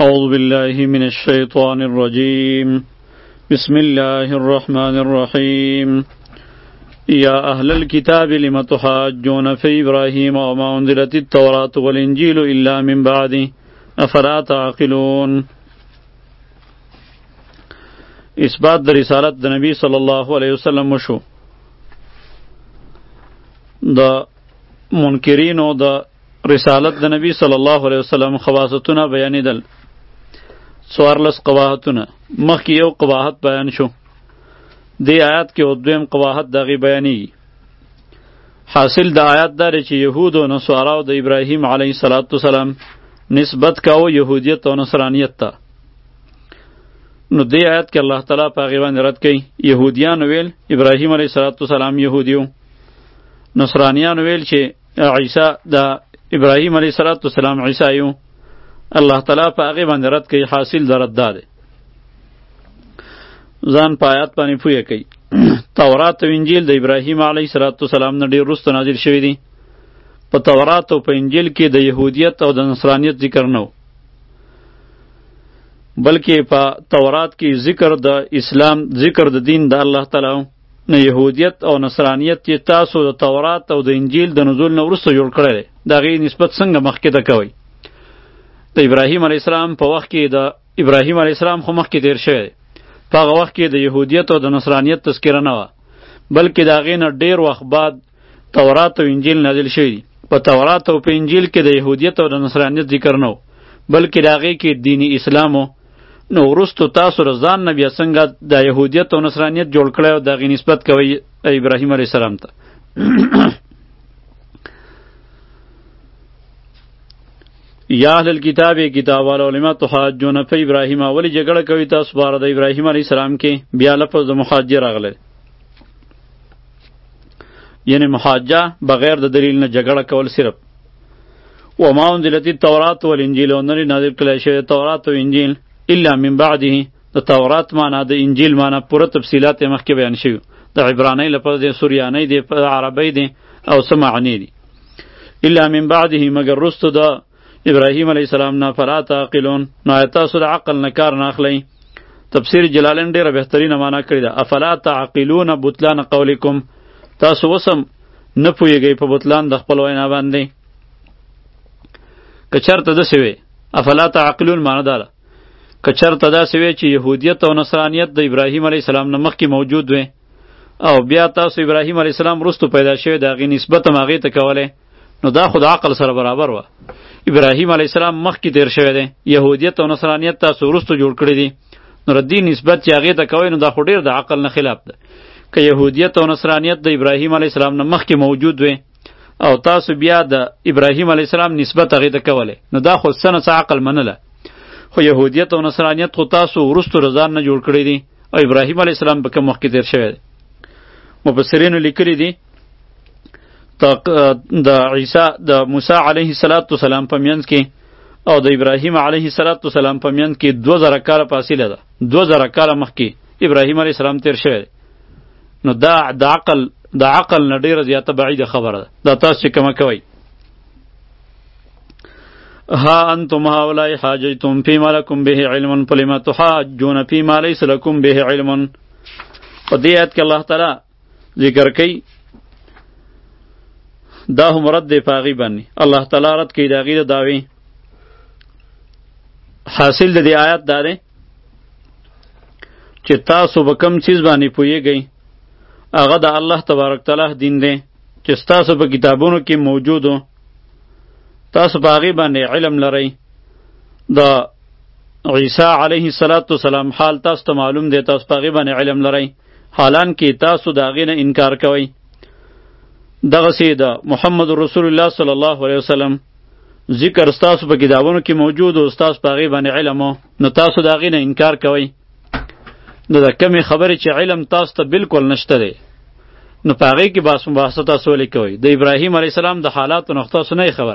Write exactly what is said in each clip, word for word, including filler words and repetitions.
أعوذ بالله من الشيطان الرجيم بسم الله الرحمن الرحيم يا أهل الكتاب لم تحاجون في إبراهيم وما أنزلت التوراة والإنجيل إلا من بعده أفلا تعقلون. إثبات در رسالت د نبی صلی الله علیه وسلم وشو. د منکرینو د رسالت د نبی صلی الله علیه وسلم خواصتونه بیانیدل. څوارلس قباحتونه. مخکې یو قباحت بیان شو. دی آیات کې او دویم قباحت دغې بیانیږي. حاصل د آیات دا دی چې یهود او نصاراو د ابراهیم علیه السلام نسبت کاوه یهودیت او نصرانیت ته. نو دی آیات کې الله تعالی په هغې باندې رد کوي. یهودیان ویل ابراهیم علیه السلام یهودی و. نصرانیان ویل چې عیسی د ابراهیم علیه السلام عیسی و. الله تعالی په هغې باندې رد کوي. حاصل د رد دا دی. ځان په آیات باندې پوهه کوي. تورات او انجیل د ابراهیم علیه السلام نه ډېر وروسته نازل شوي دي. په تورات او په انجیل کې د یهودیت او د نصرانیت ذکر نه و، بلکې په تورات کې ذکر د اسلام، ذکر د دین د الله تعالی نه. یهودیت او نصرانیت چې تاسو د تورات او د انجیل د نزول نه وروسته جوړ کړی دی، د هغې نسبت څنګه مخکې ته کوئ؟ د ابراهیم علیه السلام په وخت کې د ابراهیم علیه السلام خو مخکې تیر شوی دی. په هغه وخت کې د یهودیت او د نصرانیت تذکره نه وه، بلکې د هغې نه ډېر وخت بعد تورات او انجیل نازل شوي دي. په تورات او په انجیل کې د یهودیت او د نصرانیت ذکر نه و، بلکې د هغې کې دیني اسلام و. نو وروستو تاسو د ځان نه بیا څنګه د یهودیت او نصرانیت جوړ کړی او د هغې نسبت کوئ ابراهیم علیه السلام ته؟ یا اهل الکتاب کتاب والا لما تحاجون فی ابراهیم، ولی جګړه کوي تاسو باره د ابراهیم علیه السلام کې؟ بیا لفظ د محاجه راغلی، یعنی محاجه بغیر د دلیل نه جګړه کول صرف. وما انزلت التورات والانجیل، او نه نازل کړی شوی تورات او انجیل الا من بعده. د تورات معنا د انجیل معنا پوره تفصیلات یې مخکې بیان شوي. د عبرانی لفظ دی، سوریانی دی، عربی دی او څه معنی دی. الا من بعده، مگر رستو د ابراهیم علیه السلام نه. فلا تعقلون، نو آیا تاسو د عقل نه کار نه اخلئ؟ تفسیر جلالین ډېره بهترینه معنا کړې ده. افلا تعقلون بطلان قولکم، تاسو وسم نه پوهېږئ په بطلان د خپل وینا باندې. که چېرته داسې وی افلا تعقلون معنا دا ده، که چېرته داسې وی چې یهودیت او نصرانیت د ابراهیم علیه السلام نه مخکې موجود وی او بیا تاسو ابراهیم علیه السلام وروستو پیدا شوی، د هغې نسبت هم هغې ته کولی، نو دا خو د عقل سره برابر وه. ابراهیم علیه السلام مخکې تیر شوی دی، یهودیت او نصرانیت تاسو وروستو جوړ کړي دي، نو د دې نسبت چې هغې ته کوئ نو دا خو ډېر د عقل نه خلاف ده. که یهودیت او نصرانیت د ابراهیم علیه السلام نه مخکې موجود وی او تاسو بیا د ابراهیم علیه السلام نسبت هغې ته کولی، نو دا خو څه نه څه عقل منله. خو یهودیت او نصرانیت خو تاسو وروستو د ځان نه جوړ کړي دي او ابراهیم علیه السلام په کوم وخت کې تیر شوی دی. مفسرینو لیکلي دي د عیسی د موسی علیه السلام په منځ کې او د ابراهیم علیه السلام په منځ کې دوه زره کاله فاصله ده. دوه زره کاله مخکې ابراهیم علیه السلام تیر شوی دی. نو دا د عقل د عقل نه ډېره زیاته بعیده خبره ده. دا تاسو چې کومه کوئ. ها انتم هؤلاء حاججتم فيما لكم به علم فلما تحاجون فيما ليس لكم به علم. په دې آیت کې الله تعالی ذکر کوي، دا هم رد دی په هغې باندې. الله تعالی رد کوي د هغې د دعوې. حاصل د دې آیت دا دی چې تاسو به کوم څیز باندې پوهېږئ، هغه د الله تبارک تعالی دین دی چې ستاسو په کتابونو کې موجود و، تاسو په هغې باندې علم لرئ. د عیسی علیه السلام حال تاسو ته معلوم دی، تاسو په هغې باندې علم لرئ، حالانکې تاسو د هغې نه انکار کوئ. دغسې د محمد رسول الله صلی الله علیه وسلم ذکر ستاسو په کتابونو کې موجود او ستاسو په هغې باندې علم و، نو تاسو د هغې نه انکار کوئ. نو د کمې خبرې چې علم تاسو ته بالکل نشته دی، نو په هغې کې بحث مباحثه تاسو ولې کوئ؟ د ابراهیم علیه السلام د حالاتو نه تاسو نه خبر.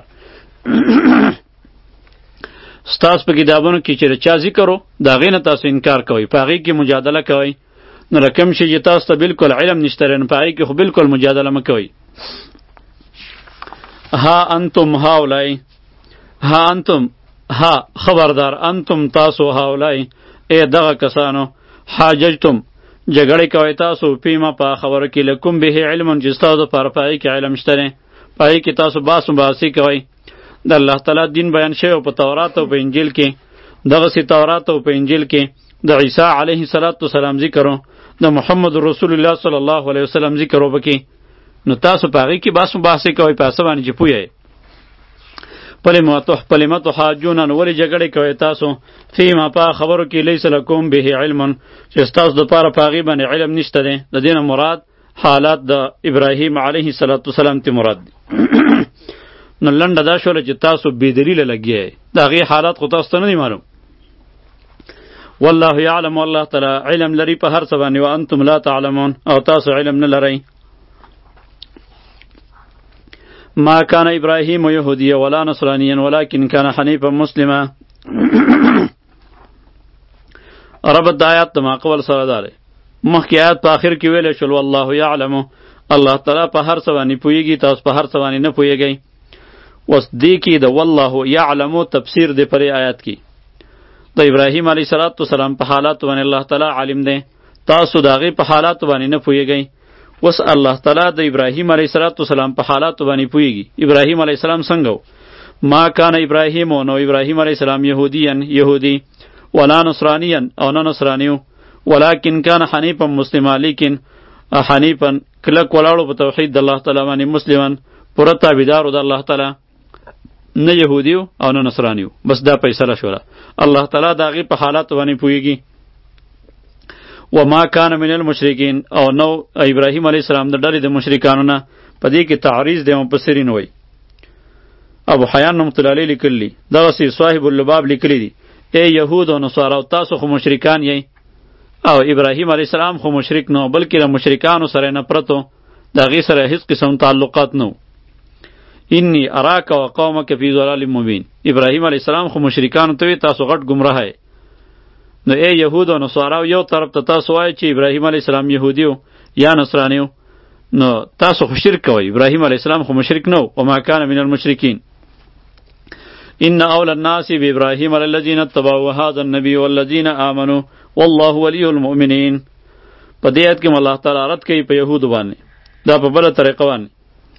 ستاسو په کتابونو کې چې د چا ذکر و د هغې نه تاسو انکار کوئ، په هغې کې مجادله کوئ. نو د کوم شي چې تاسو ته بالکل علم نشته دی، نو په هغې کې خو بالکل مجادله مه کوئ. ها انتم هؤلاء، ها انتم ها خبردار انتم تاسو هاولای ای دغه کسانو حاججتم جګړې کوي تاسو پیما په خبره کې لکم به علم چې تاسو پر پای کې علم شته پای کې تاسو باس مباسی کوي د الله تعالی دین بیان شوی په تورات او په انجیل کې دغه سی تورات او په انجیل کې د عیسی علیه السلام ذکرو د محمد رسول الله صلی الله علیه وسلم ذکر وبکی نو تاسو پاغي کې باس مباسی کوي پاسه باندې چې پوی پلماتو پلماتو حاجون ان ولې جګړې کوي تاسو فيما په خبرو کې لیس لکم به علم چې تاسو د پاره پاغي باندې علم نشته ده د دینه مراد حالات د ابراهیم علیه السلام ته مراد نو لنډه دا شوله چې تاسو بې دلیله لګیئ د هغې حالات خو تاسو ته نه دي معلوم والله یعلم والله تعالی علم لري په هر څه باندې وانتم لا تعلمون او تاسو علم نه لرئ ما كان ابراهيم يهوديا ولا نصرانيا ولكن كان حنيفا مسلما رب د آیات د ماقبل سره داره مخکې آیات په آخر کې ویل شول والله یعلم الله تعالی په هر څه باندې پوهیږي تاسو په هر څه باندې نه پوهیږئ اوس دې کې د والله یعلم تفسیر دی پرې آیات کې د ابراهیم علیه السلام په حالات باندې الله تعالی عالم دی تاسو د هغې په حالات باندې نه پوهیږئ وس الله تعالی د ابراهیم علیه السلام په حالات باندې پوهیږي ابراهیم علیه السلام څنګه ما کان ابراهیم نو ابراهیم علیه السلام یهودیا یهودی ولا نصرانیا او نه نصرانیو ولکن کان حنیفا مسلما لیکن حنیفا کلک ولاړو په توحید د الله تعالی باندې مسلمان پوره تابعدارو د الله تعالی نه یهودیو او نه نصرانیو بس دا فیصله شوله الله تعالی د هغې په حالات باندې پوهیږي وما کان من المشرکین او نو ابراهیم علیه السلام د ډلې د مشرکانو نه په دې کې تعریض دی مفسرین وایي ابو حیان رحمة الله علیه لیکلی دغسې صاحب اللباب لیکلی دي ای یهود او نصارا تاسو خو مشرکان یئ او ابراهیم علیه السلام خو مشرک نه بلکې د مشرکانو سره نفرت و د هغې سره هیڅ قسم تعلقات نه انی اراک و قومک فی ضلال مبین ابراهیم علیه السلام خو مشرکانو ته تاسو غټ گمراه یئ نو ای یهود او نصارا یو طرف ته تاسو وایئ چې ابراهیم علیه السلام یهودی و یا نصرانی و نو تاسو خو شرک کوئ ابراهیم علیه السلام خو مشرک نه و وما کان من المشرکین ان اول الناس بابراهیم الذین اتبعوا هذا النبی والذین آمنوا والله ولی المؤمنین په دې آیت کې الله تعالی رد کوي په یهودو باندې دا په بله طریقه باندې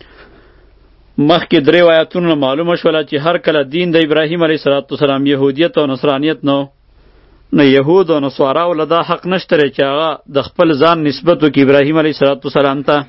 مخکې درې آیاتونو معلومه شوله چې هر کله دین د ابراهیم علیه السلام یهودیت او نصرانیت نه نو یهود او نصاراو له دا حق نشته چې هغه د خپل ځان نسبت وکړي ابراهیم علیه السلام ته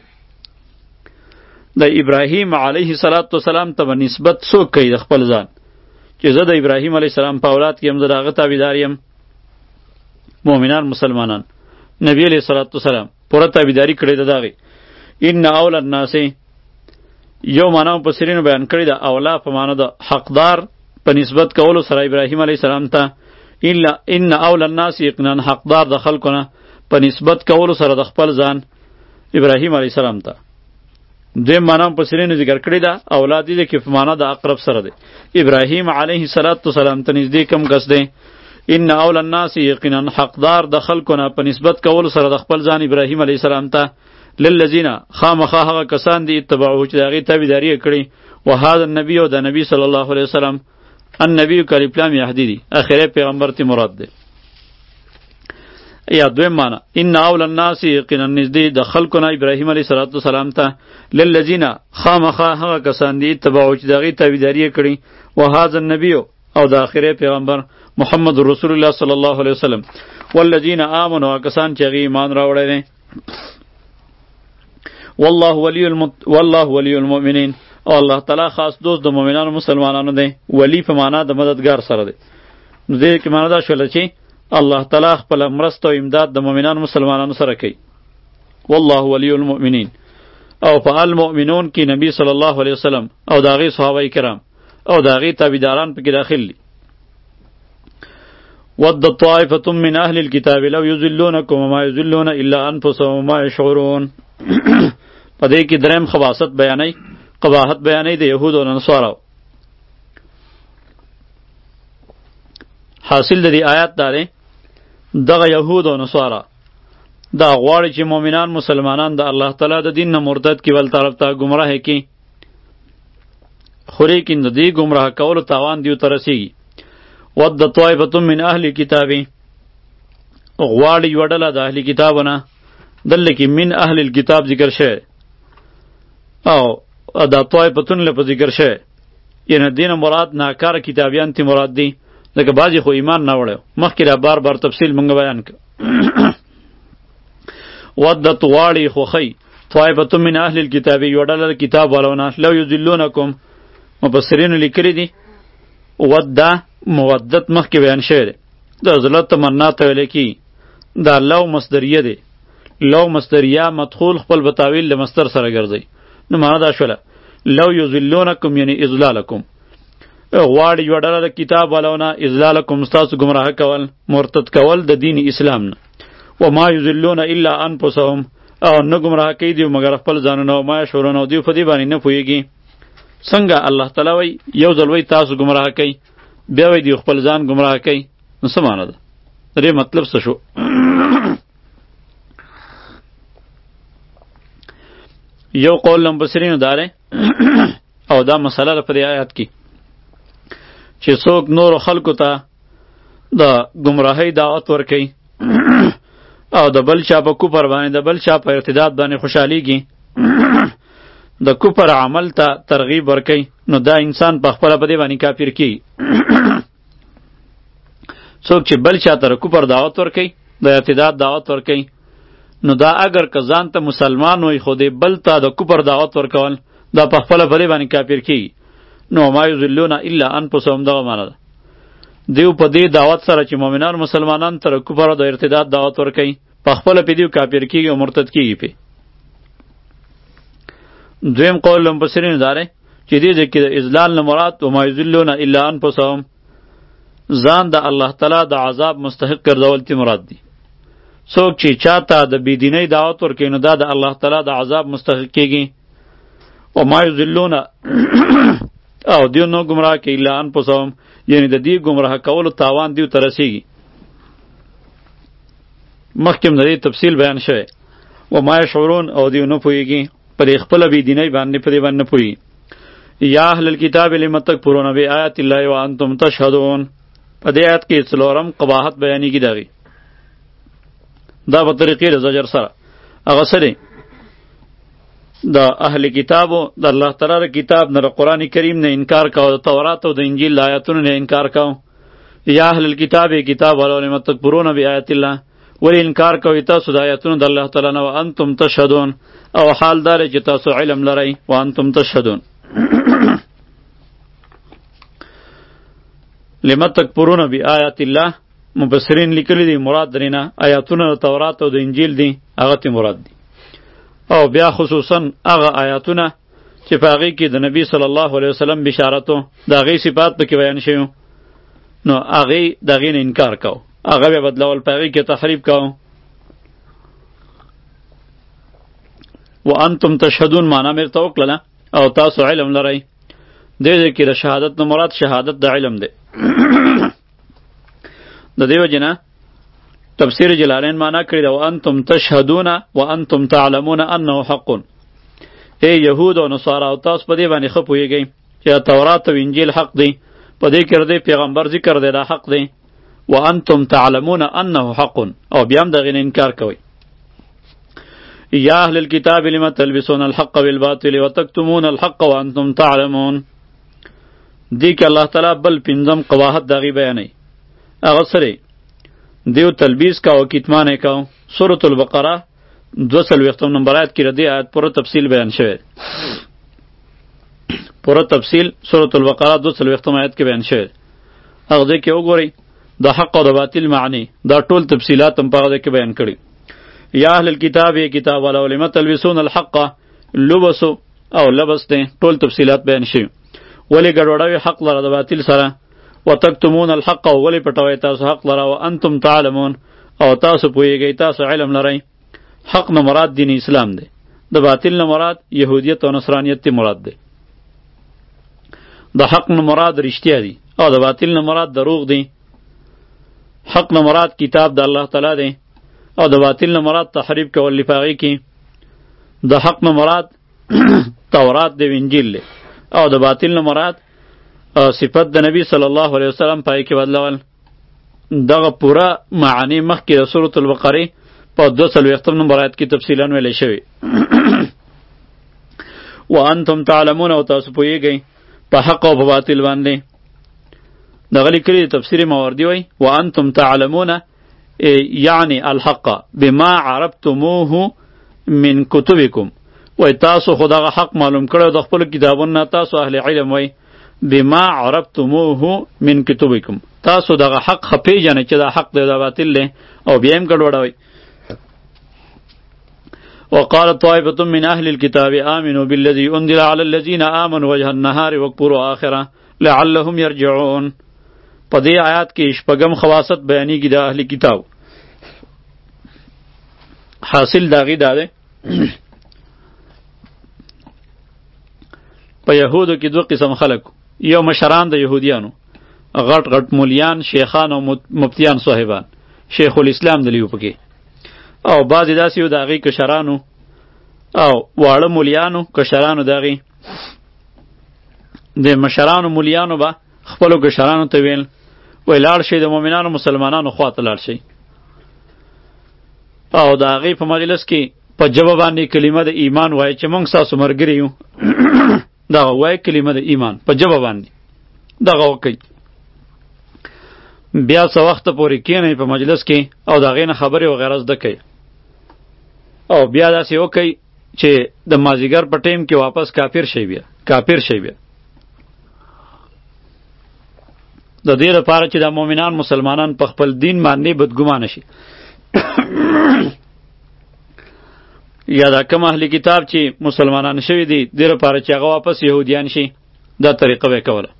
د ابراهیم علیه السلام ته به نسبت څوک کوي د خپل ځان چې زه د ابراهیم علیه السلام په اولاد کې یم زه د هغه تابعدار یم مؤمنان مسلمانان نبی علیه السلام پوره تابعداري کړې ده د هغې ان اول الناس یو معنا مفسرینو بیان کړې ده اولا په معنا د حقدار په نسبت کولو سره ابراهیم علیه السلام ته الا ان اول الناس یقینا حقدار د خلکونه په نسبت کولو سره د خپل ځان ابراهیم علیه السلام ته دویم معنا مفسرینو ذکر کړې ده اولاد دې کې په معنا د اقرب سره دی ابراهیم علیه السلام ته نږدې کم کس دی ان اول الناس یقینا حقدار د خلکونه په نسبت کولو سره د خپل ځان ابراهیم علیه السلام ته للذین خامخا هغه کسان دي اتبعوه چې د هغې تابعداري یې کړې وهذا النبي او د نبي صلی الله علیه وسلم النبی کلیف لام یهدی دی اخره پیغمبر تی مراد دی یا دویم معنا ان اول الناس یقینا نزدې د خلکونه ابراهیم علیه السلام ته للذین خامخا هغه کسان دي اتبعوه چې د هغې تابعداري یې کړې وهذا النبي او د اخره پیغمبر محمد رسول الله صلی الله علیه وسلم والذین آمنوا کسان چې هغې ایمان راوړی دی والله ولی المت... والله ولی المؤمنین او الله تعالی خاص دوست د مؤمنانو مسلمانانو دی ولی په معنا د مددگار سره دی نو دې کې معنا دا شوله چې الله تعالی خپل مرسته او امداد د مؤمنانو مسلمانانو سره کوي والله ولی المؤمنین او په المؤمنون کې نبی صلی الله علیه وسلم او د هغې صحابه کرام او د هغې تابعداران پکې داخل دي ود طائفة من اهل الكتاب لو یضلونکم وما یضلون الا انفسهم وما یشعرون په دې کې دریم خباثت بیانوي قباحت بیانوي د یهود او نصارو حاصل د دې آیات دا دی دغه یهود او نصارا دا غواړي چې مؤمنان مسلمانان د الله تعالی د دین نه مرتد کړي بل طرف ته ګمراه کړي خو لیکن د دې ګمراه کولو تاوان دیو ته رسیږي ود طائفة من اهل کتابی غواړي یوه ډله د اهل کتابونه دلته کې من اهل الکتاب ذکر شوی او دا طائفتون لپاره ذکر شوی یعنی دینه مراد ناکاره کتابیان تی مراد دی ځکه بعضې خو ایمان نه وړی مخکې را بار بار تفصیل مونږ بیان کړ ودت غواړي خوښی طائفة من اهل الکتاب یوه ډله د کتاب والونه لو یضلونکم مفسرینو لیکلي دي ود دا مودت مخکې بیان شوی دی د زړه تمنا ته ویلی کي دا لو مصدریه دی لو مصدریه مدخول خپل به تاویل د مصدر سره ګرځئ نو معنا دا شوله لو یضلونکم یعنی اضلالکم غواړي یوه ډله د کتاب والونه اضلالکم ستاسو ګمراه کول مرتد کول د دین اسلام نه وما یضلون الا انفسهم او نه ګمراه کوي دوی مګر خپل ځانونه او ما یشعرون او دوی په دې باندې نه پوهېږي څنګه الله تعالی وایي یو ځل وایي تاسو ګمراه کوي بیا وایي دوی خپل ځان ګمراه کوي نو څه معنی ده د دې مطلب څه شو یو قول لمبصرینو داره او دا مسله ده په دې آیات کې چې څوک نور خلکو ته د ګمراهۍ دعوت ورکوي او د بل چا په کفر باندې د بل چا په ارتداد باندې خوشحالیږي د کفر عمل ته ترغیب ورکوي نو دا انسان په خپله په دې باندې کافر کیږي څوک چې بل چا ته کفر دعوت ورکوي د ارتداد دعوت ورکوي نو دا اگر که ځان ته مسلمان وي خو دې بل ته د کفر دعوت ورکول دا په خپله په دې باندې کافر کیږي نو ما یضلون الا انفسهم دغه معنی ده دیو په دې دعوت سره چې مؤمنان مسلمانان تر کفر او د ارتداد دعوت ورکوي په خپله پې دیو کافر کیږي او مرتد کیږي پې دویم قول مفسرینو دا دی چې دې ځای کې د اضلال نه مراد وما یضلون الا انفسهم ځان د الله تعالی د عذاب مستحق ګرځول تی مراد دی څوک چې چاته د بېدینۍ دعوت ورکوي نو دا د الله تعالی د عذاب مستحق کیږي وما یضلون او دیو نو گمراه که الا انفسهم یعنی د دې گمراه کولو تاوان دیو ته رسیږي مخکې د دې تفصیل بیان شوی وما یشعرون او دیو نه پوهېږي په دې خپله بېدینۍ باندې په دې باندې نه پوهېږي یا اهل الکتاب لم تکفرون بآیات الله وانتم تشهدون په دې آیت کې څلورم قباحت بیانېږي د هغې دا په طریقې د زجر سره هغه څه دی د اهل کتابو د الله تعالی د کتاب نه د قرآن کریم نه انکار کاو د تورات او د انجیل د آیاتونو نه انکار کاو یا اهل الکتاب کتاب ولو لم تکفرون بآیات الله ولی انکار کوي تاسو د آیاتونو د الله تعالی نه وانتم تشهدون او حال دار چې تاسو علم لرئ وانتم تشهدون لم تکفرون بآیات الله مفسرین لیکلی دی مراد درینه آیاتونه د تورات او د انجیل دی هغه تی مراد دی او بیا خصوصا هغه آیاتونه چې په هغې کې د نبی صلی الله علیه وسلم بشارتو د هغې صفات پکې بیان شوي نو هغې د هغې نه انکار کو هغه بیا بدلول په هغې کې تحریف کو وانتم تشهدون معنا مې ورته وکړله او تاسو علم لرئ دې ځای کې د شهادت نه مراد شهادت د علم دی د دې وجې نه تفسیر جلالین معنا کړی ده وانتم تشهدون وانتم تعلمون انه حق ای یهود او نصارا او تاسو په دې باندې ښه پوهېږئ چې تورات او انجیل حق دی په دې کې د پیغمبر ذکر دی دا حق دی وانتم تعلمون انه حق او بیا هم د هغې نه انکار کوئ یا اهل الكتاب لم تلبسون الحق بالباطل وتکتمون الحق وانتم تعلمون دې کې الله تعالی بل پنځم قباحت د هغې بیانوي هغه سره دیو تلبیس کا او کتمان کا سورۃ البقره دو څلوېښتم نمبر آیت کې ردی آیت پوره تفصیل بیان شوی پوره تفصیل سورۃ البقره دو څلوېښتم آیت کې بیان شوی هغه ځای کې وګورئ د حق او د باطل معنی دا ټول تفصیلات هم په هغه ځای کې بیان کړي یا اهل الكتاب کتاب ولو لم تلبسون الحق لبسو او لبس دی ټول تفصیلات بیان شوي ولې ګډوډوي حق لره د باطل سره وتکتمون الحق ولی پټوي تاسو حق لره وانتم تعلمون او تاسو پوهیږئ تاسو علم لرئ حق نه مراد دین اسلام دی د باطل نه مراد یهودیت او نصرانیت تی مراد دی د حق نه مراد رښتیا دی او د باطل نه مراد دروغ دی حق نه مراد کتاب د الله تعالی دی او د باطل نه مراد تحریف کول لپاره کی د حق نه مراد تورات دی انجیل دی او د باطل نه مراد صفت د نبی صلی الله علیه وسلم پای کې بدلول. دغه پوره معنی مخکې د سورة البقره په دوه څلوېښتم نمبر آیت کې تفصیلا ویلی شوی. وانتم تعلمون او تاسو پوهیږئ په حق او په باطل باندې. دغه لیکلي تفسیر ماوردي وایي وانتم تعلمون یعنی الحق بما عرفتموه من کتبکم. وای تاسو خو دغه حق معلوم کړی د خپلو کتابونو، تاسو اهل علم وای بما عرفتموه من کتبکم، تاسو دغه حق ښه پیژنئ چې دا حق دی دا باطل دی او بیا یې ګډوډوئ. وقال طائفة من أهل الكتاب آمنوا بالذي أنزل على الذين آمنوا وجه النهار واكفروا آخره لعلهم يرجعون. په دې آیات کې شپږم خواصت بیانېږي د اهل کتاب. حاصل د هغې دا دی په یهودو کې دوه قسم خلک، یو مشران د یهودیانو، غټ غټ مولیان، شیخان او مفتیان صاحبان، شیخ الاسلام دلیو پکې، او بعضې داسې یو د هغې کشرانو او واړه مولیانو کشرانو د هغې د مشرانو مولیانو به خپلو کشرانو ته ویل وی لاړ شئ د مؤمنانو مسلمانانو خوا ته لاړ شئ، او د هغې په مجلس کې په ژبه باندې کلمه د ایمان وایي چې موږ ستاسو ملګري یو. دغه وایي کلمه د ایمان په ژبه باندې دغه وکئ. بیا څه وخته پورې کښېنئ په مجلس کې او د هغې نه خبرې وغیره زده کئ، او بیا داسې وکئ چې د مازدیګر په ټیم کې واپس کافر شئ، بیا کافر شئ بیا د دې لپاره چې د مؤمنان مسلمانان په خپل دین باندې بدګمانه شي. یا دا کم اهل کتاب چې مسلمانان شوي دي دې لپاره چې هغه واپس یهودیان شي، دا طریقه به یې کوله.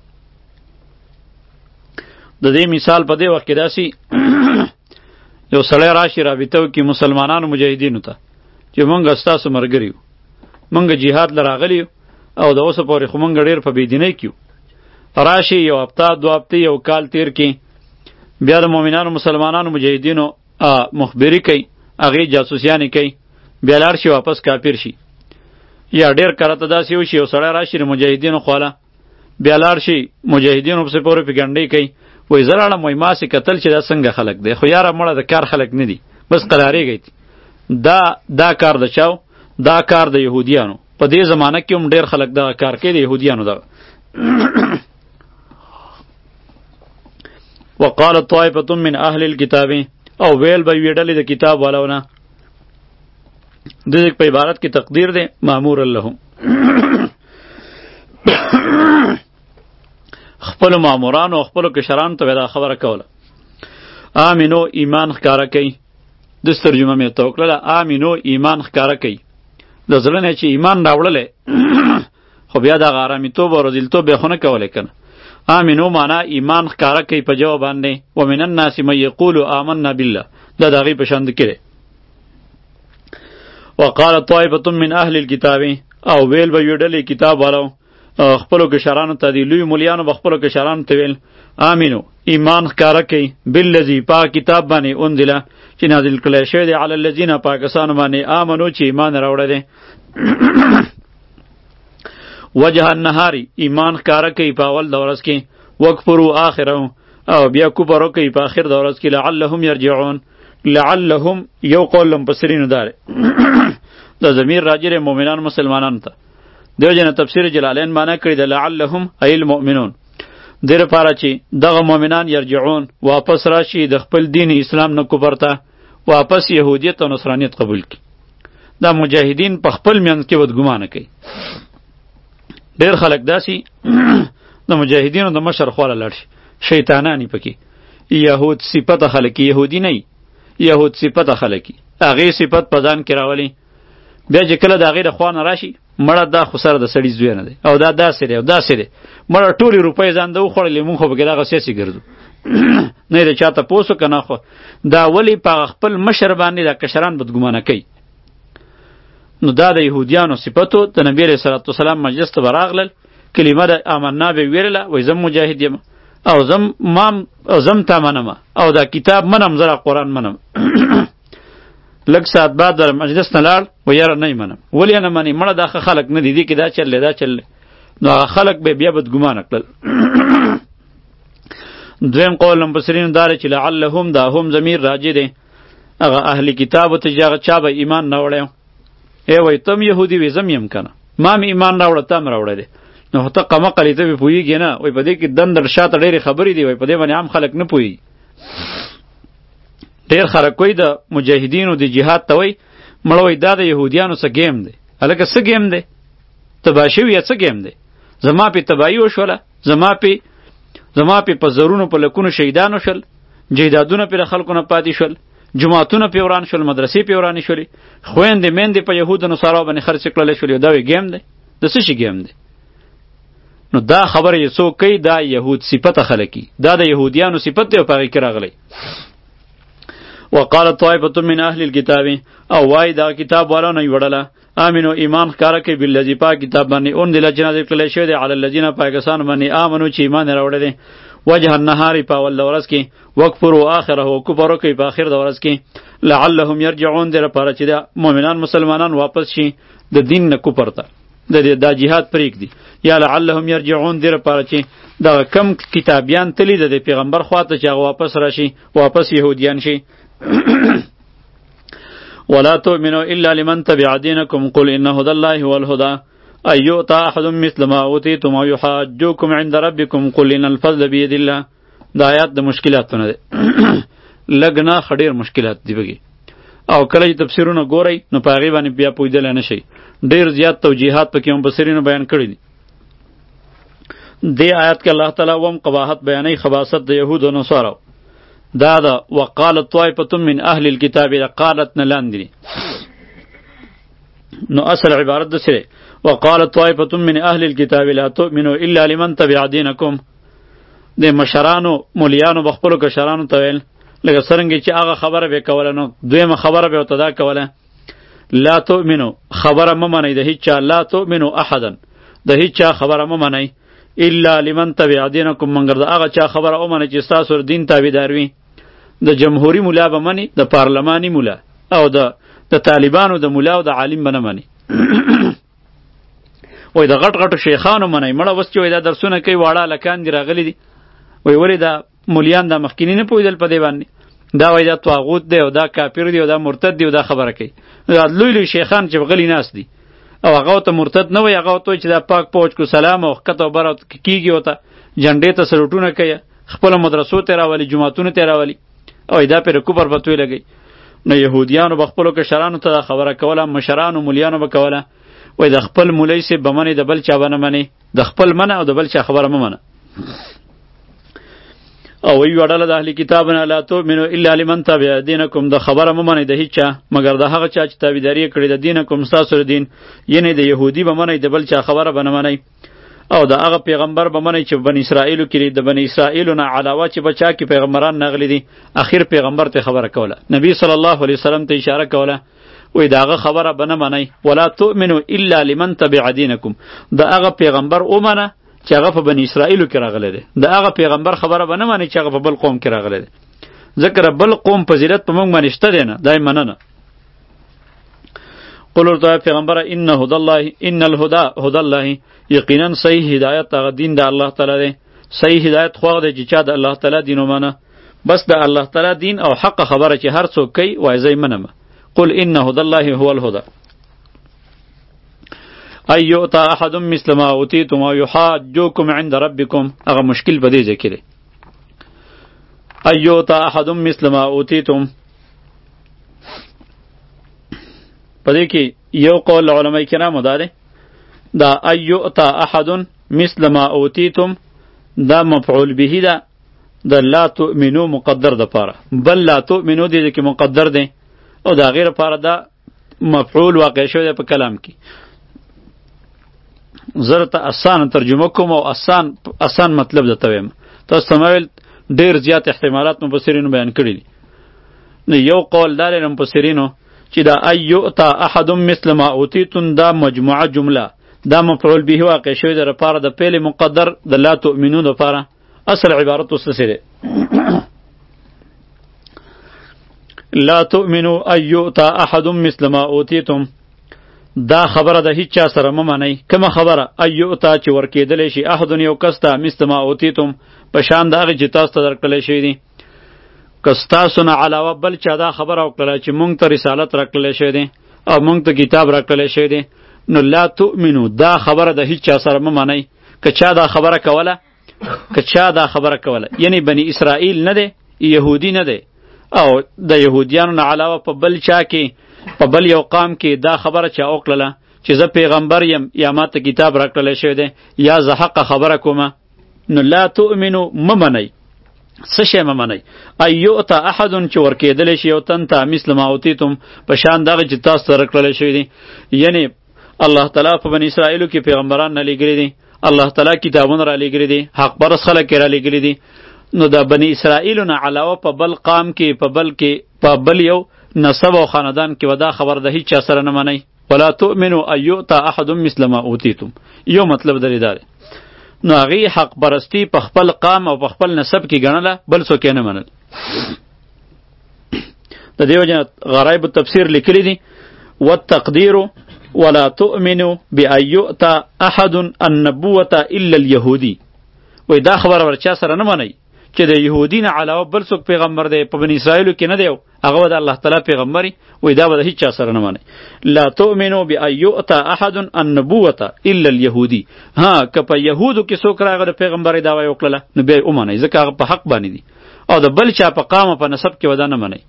د دې مثال په دې وخت کې داسې یو سړی راشي رابطه وکړي مسلمانانو مجاهدینو ته چې مونږ ستاسو ملګري یو، مونږ جهاد له راغلي یو او د اوسه پورې خو مونږ ډېر په بېدینۍ کې یو. راشي یو هفته دوه هفتې یو کال تیر کړي، بیا د مؤمنانو مسلمانانو مجاهدینو مخبري کوي، هغې جاسوسیانې کوي، بیا لاړ شي واپس کافر شي. یا ډېر کله ته داسې وشي یو سړی راشي د مجاهدینو خواله، بیا لاړ شي مجاهدینو پسې پورې پېګنډۍ کوي، وایي زه لاړم وایي ما سې کتل چې دا څنګه خلک دی، خو یاره مړه د کار خلک نه دي، بس قرارېږئ. دا دا کار د چاو؟ دا کار د یهودیانو. په دې زمانه کې هم ډېر خلک دغه کار کوي د یهودیانو دغه. وقالت طائفة من اهل الكتاب، او ویل به یوې ډلې د کتاب والونه. د دې په عبارت کې تقدیر دی مامور لهم، خپل مامورانو او خپل کشرانو ته دا خبره کوله آمینو ایمان ښکاره کوي. د ترجمه مې ته وکړله آمینو ایمان ښکاره کوي، د زړه نه چې ایمان راوړلی خو بیا دغه ارامېتوب او رذیلتوب بیا خو نه کولی که نه. آمینو معنا ایمان ښکاره کوي په جواب باندې. ومن الناس من یقول آمنا بالله، دا د هغې په شان کې دی. وقالت طائفة من اهل الكتاب، او ویل به یو ډلې کتاب والو خپلو کشرانو ته، دي لوی مولیانو به خپلو کشرانو ته ویل آمینو ایمان ښکاره کوي بالذي پاک کتاب باندې انزله چې نازل کړی شوی دی علی الذین پاکستانو باندې آمنو چې ایمان راوړی دی. وجه النهار ایمان ښکاره کوي په اول د ورځ کې، وکفروا آخره او بیا کفر وکوي په آخر د ورځ کې، لعلهم یرجعون. لعلهم یو قول مفسرینو داره د ضمیر راجع مؤمنان مسلمانانو ته. دیو جن تفسیر جلالین معنی کړی د لعلهم ای المؤمنون، دې لپاره چې دغه مؤمنان یرجعون واپس راشي د خپل دین اسلام نه کفر ته، واپس یهودیت او نصرانیت قبول کړي. دا مجاهدین په خپل منځ کې بدګمانه کوي. ډېر خلک داسې د مجاهدینو د مشر خواله لاړ شي، شیطانانی پکې یهود صفته خلک، یهودي نه یهود صفته خلک، هغې صفت په ځان کې راولي. بیا چې کله د هغې د خوا نه راشي مړه دا خو سره د سړي زوی نه دی او دا داسې دی او داسې دی، مړه ټولې روپۍ ځان ته وخوړلې، مونږ خو پکې دغه سیاسي ګرځو نه یې د چا تپوس وکړه نه خو دا ولې په خپل مشر باندې دا کشران بدګمانه کوي. نو دا د یهودیانو صفتو. د نبي علیه صلات وسلام مجلس ته به راغلل، کلمه د آمنا به یې ویلله، وایي زم مجاهد یم او زم مام زم تا منم او دا کتاب منم، زه قرآن منم. لږ ساعت بعد در مجلس نه لاړ و یاره نه یې منم. ولې نه منې؟ مړه دا ښه خلک نه دي، دې کې دا چل دی دا چل دی. نو هغه خلق به بیا بدګمانه کړل. دویم قول مفسرین دار چې لعلهم دا هم ضمیر راجع دی هغه اهل کتاب ته چې هغه چا به ایمان نه وړی ای وای تم یهودي وې زم یم کنه ما مې ایمان راوړه تا مې راوړی دی نو ته قمقلې ته به پوهېږې نه وای په دې کې دندر شاته ډېرې خبرې دي وای په دې باندې عام خلک نه پوهېږي. ډېر خلک وایي د مجاهدینو د جهاد ته وایي مړه وایي دا د یهودیانو څه ګیم دی. هلکه څه ګیم دی؟ تباه شوي یا څه ګیم دی؟ زما پې تباهي وشوله، زما پې زما پې په زرونو په لکونو شهیدان وشول، جیدادونه پې له خلکو نه پاتې شول، جماعتونه پې وران شول، مدرسې پې ورانې شولې، خویندې میندې په یهودو نصاراو باندې خرڅې کړلې شولې. دا وایي ګیم دی؟ د څه شي ګیم دی؟ نو دا خبره یې څوک کوي؟ دا یهود صفته خلکي، دا د یهودیانو صفت دی او په هغې کې راغلی. وقالت طائفة من اهل الكتاب او وای دا کتاب والا نه وړله امنو ایمان ښکاره کوي بالذي پاک کتاب باندې انزل چې نازل کړی شوی دی علی الذین پاکستان باندې امنو چې ایمان راوړی دی وجه النهار په اول ورځ کې وکفروا آخره کفر کوي په اخر د ورځ کې لعلهم یرجعون در لپاره چې مؤمنان مسلمانان واپس شي د دین نه کفر ته د دا جهاد پرېږدي یا لعلهم یرجعون در لپاره چې دا کم کتابیان تللی د پیغمبر خواته چې هغه واپس راشي واپس یهودیان شي. ولا تؤمنوا الا لمن تبع دينكم قل ان هدى الله هو الهدى أن يؤتى أحد مثل ما أوتيتم أو يحاجوكم عند ربكم قل إن الفضل بيد الله. دا آیات د مشکلاتونه ده لګنا خډیر مشکلات دی بګي او کله چې تفسیرونه ګورئ نو په هغې باندې بیا پوهېدلی نه شئ. ډېر زیات توجیهات پکې مفسرینو بیان کړي دي. دې آیات کې الله تعالی وم قباحت بیانوي خباثت د یهود او نصارو. دا دا وقالت طائفة من اهل الكتاب قالت نه لاندې نو اصل عبارت د سره وقالت طائفة من اهل الكتاب لا تؤمنوا الا لمن تبع دينكم. د مشرانو مولیانو بخپلو کشرانو ته ویل لکه څرنګه چې هغه خبره به کوله نو دویمه خبره به ورته دا کوله لا تؤمنوا خبره مه منئ د هیڅ چا لا تؤمنوا احدا د هیڅ چا خبره مه منئ الا لمن تبع دينكم مګر د هغه چا خبره ومنئ چې ستاسو دین تابعدار وي. د جمهوری مولا به منی د پارلمانی مولا او د د طالبانو د مولا او د عالم به نه منی وای د غټ غټو شیخانو منی مړه وس چې وای دا درسونه کوي واړه لکان دی راغلی دي وای ولې دا مولیان دا مخکینی نه پوهېدل په دې باندې دا وای دا طاغوت دی او دا کافر دی او دا مرتد دی او دا خبره کوي. دا لوی لوی شیخان چې غلی ناس دي او هغه ته مرتد نه وای هغه ته چې دا پاک پوج کو سلام او کته بر کیږي وته جنډې ته سلوټونه کوي خپل مدرسو ته راولي جماعتونو ته راولي او دا پر کوپر پتوی لګی. نو يهوديانو بخپلو کې شرانو ته خبره کوله مشرانو مولیانو به کوله وای د خپل مولای سي بمنه د بل چا بنه منی د خپل منه او د بل چا خبره ممنه. او وی وړاله د اهل کتابنا لا تؤمنو الا لمن تبع دینکم د خبره ممنه د هیڅ چا مگر د هغه چا چې تابعداري کړی د دینکم تاسو دین یعنی د يهودي بمنه د بل چا خبره بنه منی او دا هغه پیغمبر به منی چې بنی اسرائیل کې د بنی اسرائیل نه علاوه چې بچا کې پیغمبران نغلی دي اخر پیغمبر ته خبره کوله نبی صلی الله علیه وسلم ته اشاره کوله وای دا هغه خبره بنه منی ولا تؤمنوا الا لمن تبع دینکم دا هغه پیغمبر او منه چې هغه په بنی اسرائیل کې راغلی دی دا هغه پیغمبر خبره بنه منی چې هغه په بل قوم کې راغلی دی ذکر بل قوم فضیلت په موږ باندې شته دی نه دای مننه. قل ورته پیغمبر ان هدى الله ان الهدى هدى الله یقینا صحیح هدایت هغه دین د الله تعالی دی صحیح هدایت خو د چې چا د الله تعالی دین ومنه بس د الله تعالی دین او حق خبره چې هر څوک کوي وای زې منم. قل ان هدى الله هو الهدى أن يؤتى أحد مثل ما أوتيتم أو يحاجوكم عند ربكم هغه مشکل په دې ځای کې دی. أن يؤتى أحد مثل ما أوتيتم په دې کې یو قول علماء کرامو دا دی دا أن يؤتى أحد مثل ما أوتيتم دا مفعول به ده دا لا تؤمنو مقدر ده پاره بل لا تؤمنو دې کې مقدر ده او دا غیر پاره دا مفعول واقع شوی ده په کلام کې. زره ته آسان ترجمه کوم او آسان آسان مطلب ده تویم تاسو سمویل ډیر زیات احتمالات مفسرینو بیان کړی دي. نو یو قول دار مفسرینو چې دا ایوتا احد مثل ما اوتیتون دا مجموعه جمله دا مفعول به واقع شوی در لپاره د فعل مقدر د لا تؤمنون لپاره اصل عبارت وسره لا تؤمنوا ایوتا احد مثل ما اوتیتم دا خبره د هیڅ چا سره مه منئ. کومه خبره؟ ایؤتا چې ورکېدلی شي احدن یو کس ته مثل ما اوتیتم په شان د هغې چې تاسو ته درکړلی شوي دي. که ستاسو نه علاوه بل چا دا خبره وکړله چې مونږ ته رسالت راکړلی شوی دی او مونږ ته کتاب راکړلی شوی دی، نو لا تؤمنو دا خبره د هیڅ چا سره مه منئ. که چا دا خبره کوله که چا دا خبره کوله یعنی بنی اسرائیل نه دی، یهودی نه دی، او د یهودیانو نه علاوه په بل چا کې په بل یو قام کې دا خبره چا وکړله چې زه پیغمبر یم یا ما ته کتاب راکړلی شوی دی یا زه حقه خبره کومه، نو لا تؤمنو مه منئ. څه شی مه منئ؟ ایؤتا احدن چې ورکېدلی شي یو تن ته مثل ما اوتیتم په شان دغه چې تاسو ته راکړلی شوي دي. یعنی الله تعالی په بني اسرائیلو کې پیغمبران نه لیږلي دي، الله تعالی کتابونه را لیږلي دي، حق پرست خلک یې را لیږلي دي. نو د بني اسرائیلو نه علاوه په بل قام کې په بل کې په بل یو نسب او خاندان کې ودا خبر د هیڅ چا سره نه منئ. ولا تؤمنوا ایؤتا احد مثل ما اوتیتم. یو مطلب درې دا دی. نو هغې حق پرستی په خپل قام او په خپل نسب کې ګڼله، بل څوک یې نه منل. د دې وجه غرایب التفسیر لیکلی دي والتقدیر ولا تؤمنوا بأن یؤتا احد النبوة الا اليهودي. وای دا خبره ور چا سره نه منئ چې د یهودی نه علاوه بل څوک پیغمبر دی په بني اسرائیلو کې نه دی، هغه د الله تعالی پیغمبري، وای دا به د هیڅ چا سره نه منئ. لا تؤمنوا بأن یؤتا احد النبوة الا اليهودي. ها که په یهودو کې څوک راغی د پیغمبري دعوه یې وکړله نو بیا یې ومنئ، ځکه هغه په حق باندې دي، او د بل چا په قام او په نسب کې ودا نه منئ.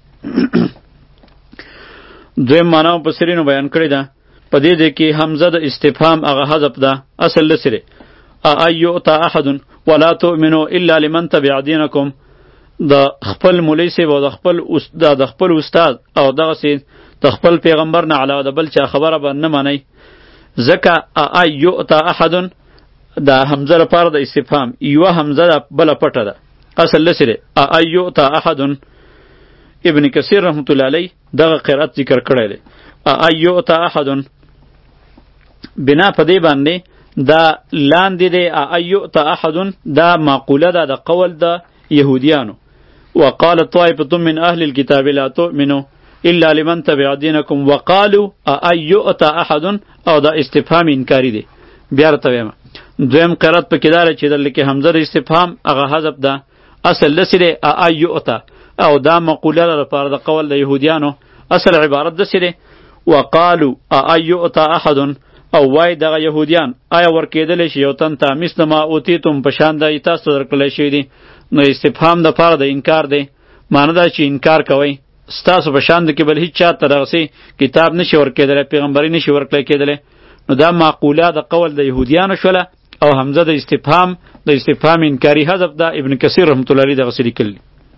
دویم معنا مفسرینو بیان کړې ده په دې دی کې حمزه د استفهام هغه حذف ده، اصل لسره ایؤتا احد ولا تؤمنوا الا لمن تبع دینکم. د خپل مولوی صاحب او د خپل د خپل استاد او دغسې د خپل پیغمبر نه علاوه د بل چا خبره به نه منئ. ځکه ایؤتا احد د حمزه لپاره د استفهام یوه حمزه ده بله پټه ده، اصل لسره ایؤتا احد. ابن کثیر رحمت الله علیه دغه قرأت ذکر کړی دی. ایؤتا احد بنا په دې باندې دا لاندې دی ایؤتا احد دا معقوله ده د قول د یهودیانو. وقال طائفة من اهل الكتاب لا تؤمنوا الا لمن تبع دینکم وقالوا ایؤتا احد، او دا استفهام انکاری دی. بیا راته وایم دویم قرأت پکې دا چې دلته کې حمزه د استفهام هغه حذف ده، اصل داسې دی ایؤتا، او دا مقوله ده لپاره د قول د یهودیانو، اصل عبارت داسې دی وقالوا ایؤتا احد، او وای دغه یهودیان آیا ورکېدلی شي یو تن ته مثل ما اوتیتم په شان د تاسو ته درکړلی شوي دي. نو استفهام دپاره د انکار دی، معنی دا چې انکار کوئ ستاسو په شان د کې بل هیڅ چا ته دغسې کتاب نشي ورکېدلی، پیغمبري نشي ورکړی کېدلی. نو دا معقوله د قول د یهودیانو شوله، او حمزه د استفهام د استفهام انکاري حذف ده. ابن کثیر رحمت الله علیه دغسې لیکلی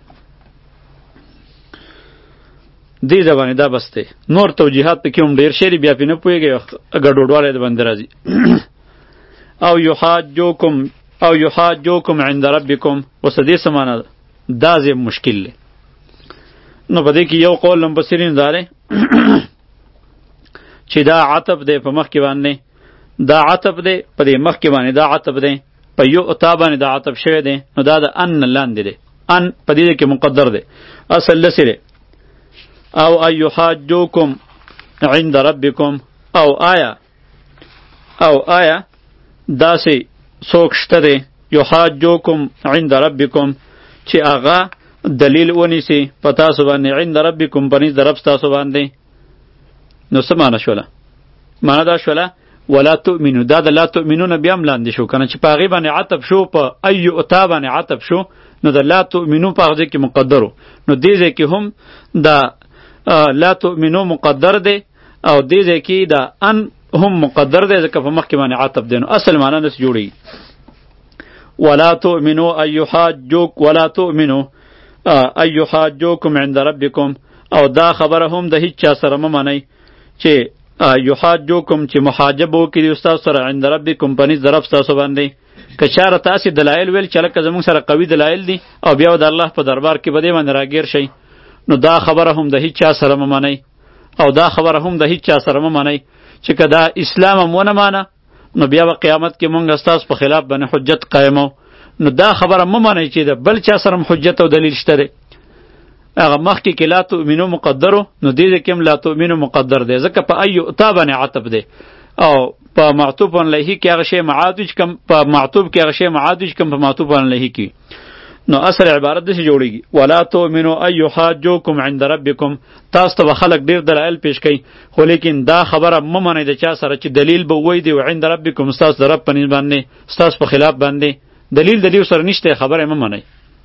دې زبانې دا بس دی. نور توجیحات پکې هم ډېر شی دي، بیا پې نه پوهېږئ، ګډوډوالی د باندې راځي. او یحاجوکم او یحاجوکم عند ربکم. اوس د دې څه معنا ده؟ دا ځای مشکل دی. نو په دې کې یو قول مفسرین دا دی چې دا عطف دی په مخکې باندې، دا عطف دی په دې مخکې باندې، دا عطف دی په یؤتا باندې دا عطف شوی دی. نو دا د ان لاندې دی، ان په دې کې مقدر دی، اصل لسې دی. او ایحاجوکم عند ربکم، او آیا او آیا داسې څوک شته دی یحاجوکم عند ربکم چې هغه دلیل ونیسي په تاسو باندې عند ربکم په نزد رب ستاسو باندې. نو څه معنی شوله؟ معنی دا شوله ولا تؤمنو. دا د لا تؤمنون بیا هم لاندې شو که نه، چې په هغې باندې عطف شو، په ایؤتا باندې عطف شو، نو د لا تؤمنو په هغه ځای کې مقدرو. نو دې ځای کې هم دا لا تؤمنو مقدر دی، او دې ځای کې دا ان هم مقدر دی، ځکه په مخکې باندې عطف دی. نو اصل معنا داسې جوړېږي ولا تؤمنو ایحاجوک ولا تؤمنو ایحاجوکم عند ربکم. او دا خبره هم د هیڅ چا سره مه منئ چې یحاجوکم چې محاجب وکړي استاد سره عند ربکم په نزد رب ستاسو باندې. که چاره تاسې دلایل ویل چې لکه زموږ سره قوي دلایل دي او بیا د الله په دربار کې به دې باندې راګیر شئ، نو دا خبره هم د هیڅ چا سره مه منئ. او دا خبره هم د هیڅ چا سره مه منئ چې که دا اسلام هم ونه مانه نو بیا به قیامت کې مونږ ستاسو په خلاف باندې حجت قایمو. نو دا خبره مه منئ چې د بل چا سره حجت او دلیل شته دی. هغه مخکې کې لا تؤمنو مقدرو نو دې کې هم لا تؤمنو مقدر دی ځکه په ایو تا باندې عطف دی او په معطوف علیه کې هغه شی معادج کم په معطوف کې هغه شی معادج کم په معطوف علیه کې نو اصل عبارت دې جوړیږي ولا تؤمنو ایو حاجوکم عند ربکم تاسو ته خلک ډیر دلایل پیش کوي خو لیکن دا خبره ممنه د چا سره چې دلیل به وای دی عند ربکم تاسو رب پنځ باندې تاسو په خلاف باندې دلیل دلیل سره نشته خبره ممنه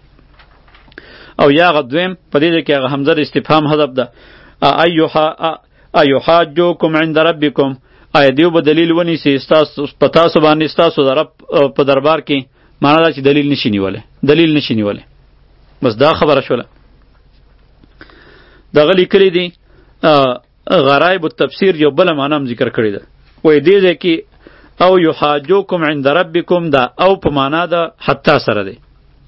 او یا غدویم په دې کې هغه حمزه استفهام حذف ده ایوها ایوحاجوکم عند ربکم آیا دیو به دلیل ونیسي تاسو په تاسو باندې تاسو د رب په دربار کې معنا دا چې دلیل نشي نیولای دلیل نشي نیولای بس دا خبره شوله دغه لیکلي دي غرایب التفسیر یو بل معنا هم ذکر کړی ده وای دې ده کې او یحاجوکم عند ربکم دا او په معنا ده حتی سره ده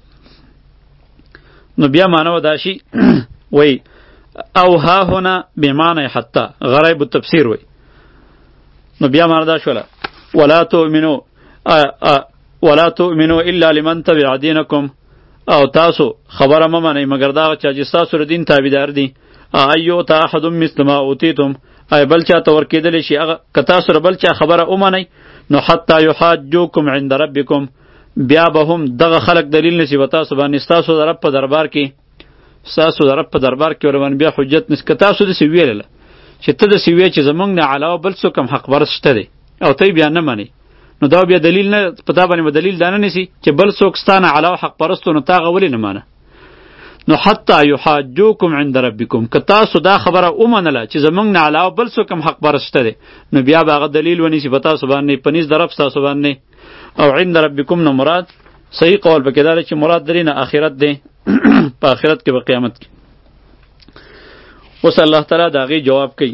نو بیا معنا ودا شي وای او ها هنا بمعنی حتی غرایب التفسیر وای نو بیا معنا دا شوله ولا تؤمنو ولا تؤمنو الا لمن تبع دینکم او تاسو خبره ممنئ مگر دا چې تاسو ر دین تابعدار دي ایو تا احد مثل ما اوتیتم ای بل چا تور کېدل شي هغه که تاسو ر بل چا خبره اومنئ نو حتی یحاجوکم عند ربکم بیا به هم دغه خلق دلیل نسی و تاسو باندې تاسو د رب په دربار کې تاسو د رب په دربار کې ورباندې بیا حجت نس که تاسو د سی ویل چې ته د سی وی چې زمونږ نه علاوه بل څوک هم حق برس شته دی او ته بیا نه منې نو دا بیا دلیل نه پتا باندې دلیل دانه نسی چې بل څوک ستانه علاوه حق پرستو نو تا غولې نه مانه نو حتی یحاجوکم عند ربکم که تاسو دا خبره اومنله چې زمونږ نه علاوه بل څوک هم حق پرست شته دی نو بیا به هغه دلیل ونیسي په تاسو باندې په نس د رب ستاسو باندې او عند ربکم نو مراد صحیح قول پکې دا چې مراد درې نه آخرت دی په آخرت کې به قیامت کې اوس الله تعالی دا غي جواب کوي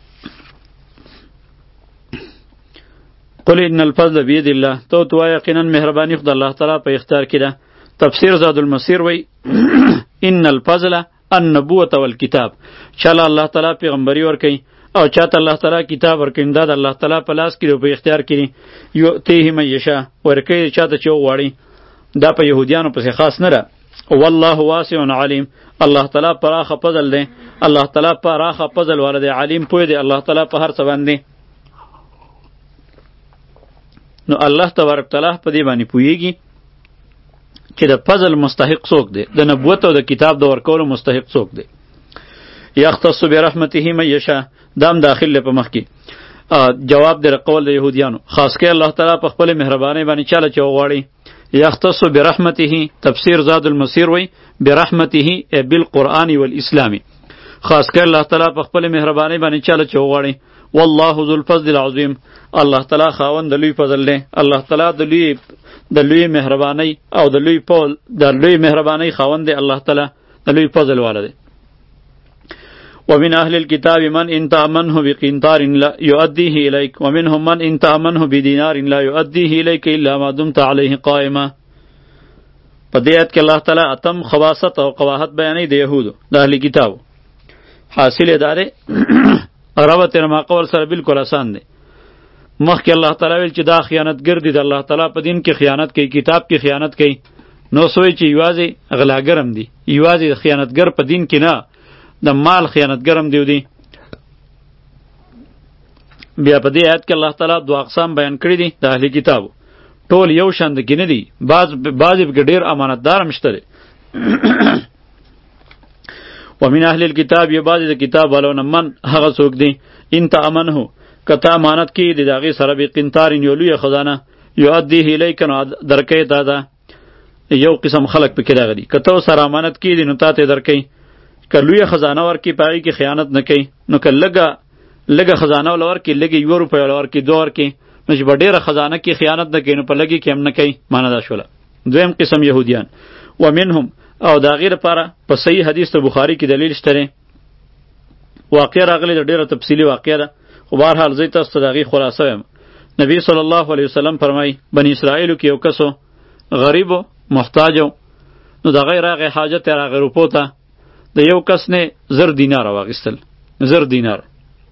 قل ان الفضل بيد الله تو تو یقینا مهربانی خدای الله تعالی په اختیار کې ده تفسیر زاد المسیر وی ان الفضل النبوة والکتاب چاله الله تعالی پیغمبري ور کوي او چاته الله تعالی کتاب ور کوي دا د الله تعالی په لاس کې په اختیار کې یو ته من یشا ور کوي چاته چو غواړي دا په يهوديانو په خاص نه ده والله واسع علیم الله تعالی پراخه فضل دی الله تعالی پراخه فضل ور دی علیم پوی دی الله تعالی په هر څه باندې نو الله تبارک تعالی په دې باندې پویږي چې د فضل مستحق څوک دی د نبوت او د کتاب د ورکولو مستحق څوک دی یختص برحمته من یشاء دام داخل په مخ کې جواب در قول د يهوديانو خاص کې الله تعالی په خپل مهرباني باندې چاله چوغواړي یختص برحمته تفسیر زاد المسیر وی برحمته بالقرآن والاسلام خاص کې الله تعالی په خپل مهرباني باندې چاله چوغواړي والله ذو الفضل العظیم الله تعالی خاوند د لوی فضل دی الله تعالی د لوی د لوی مهرباني او د لوی پول د لوی مهرباني خاوند دی الله تعالی د لوی فضل والا دی ومن اهل الكتاب من ان تامنه بقنطار لا يؤديه اليك ومنهم من ان تامنه بدينار لا يؤديه اليك الا ما دمت عليه قائما په دې آیت کې الله تعالی اتم خواصت او قباحت بیانوي د يهودو د اهل کتاب حاصل اداره ربط ما قول سره بالکل آسان دی مخکې الله تعالی ویل چې دا خیانتګر دي د الله تعالی په دین کې خیانت کوي کتاب کې خیانت کوي نو سوی چې یوازې غلاګرم دي یوازې خیانتګر په دین کې نه د مال خیانتګرم دی دی بیا په دې آیت کې الله تعالی دوه اقسام بیان کړي دي د اهل کتابو ټول یو شان دي نه دي بعض بعض کې ډیر امانتدار مشته دي ومن اهل الكتاب یبعض د کتاب والو من هغه څوک دي انت امنه کته امانت کی د داغي سره به قنطار یولوی خزانه یؤدیه الیک نو درکې تا ده یو قسم خلق پکې راغلي کته سره امانت کی دي نو تاته درکې کلوی خزانه ورکی پای کی خیانت نه کوي نو کلهګه لګه خزانه ولور کی لګي یو روپیا ولور کی دور کی نو چې ډیره خزانه کی خیانت نه کوي نو په لګي کې هم نه کوي معنا دا شوله دویم قسم يهوديان ومنهم او دا غیر لپاره په صحیح حدیث ته بخاری کې دلیل شته واقع راغلی ډیره تفصیلی واقع ده خو بهر حال زه تاسو ته دغه خلاصه وایم نبی صلی الله علیه وسلم فرمای بنی اسرائیل کې یو کسو غریب او محتاج نو دا غیر هغه حاجت هغه روپو ته د یو کس نه زر دینار واغستل زر دینار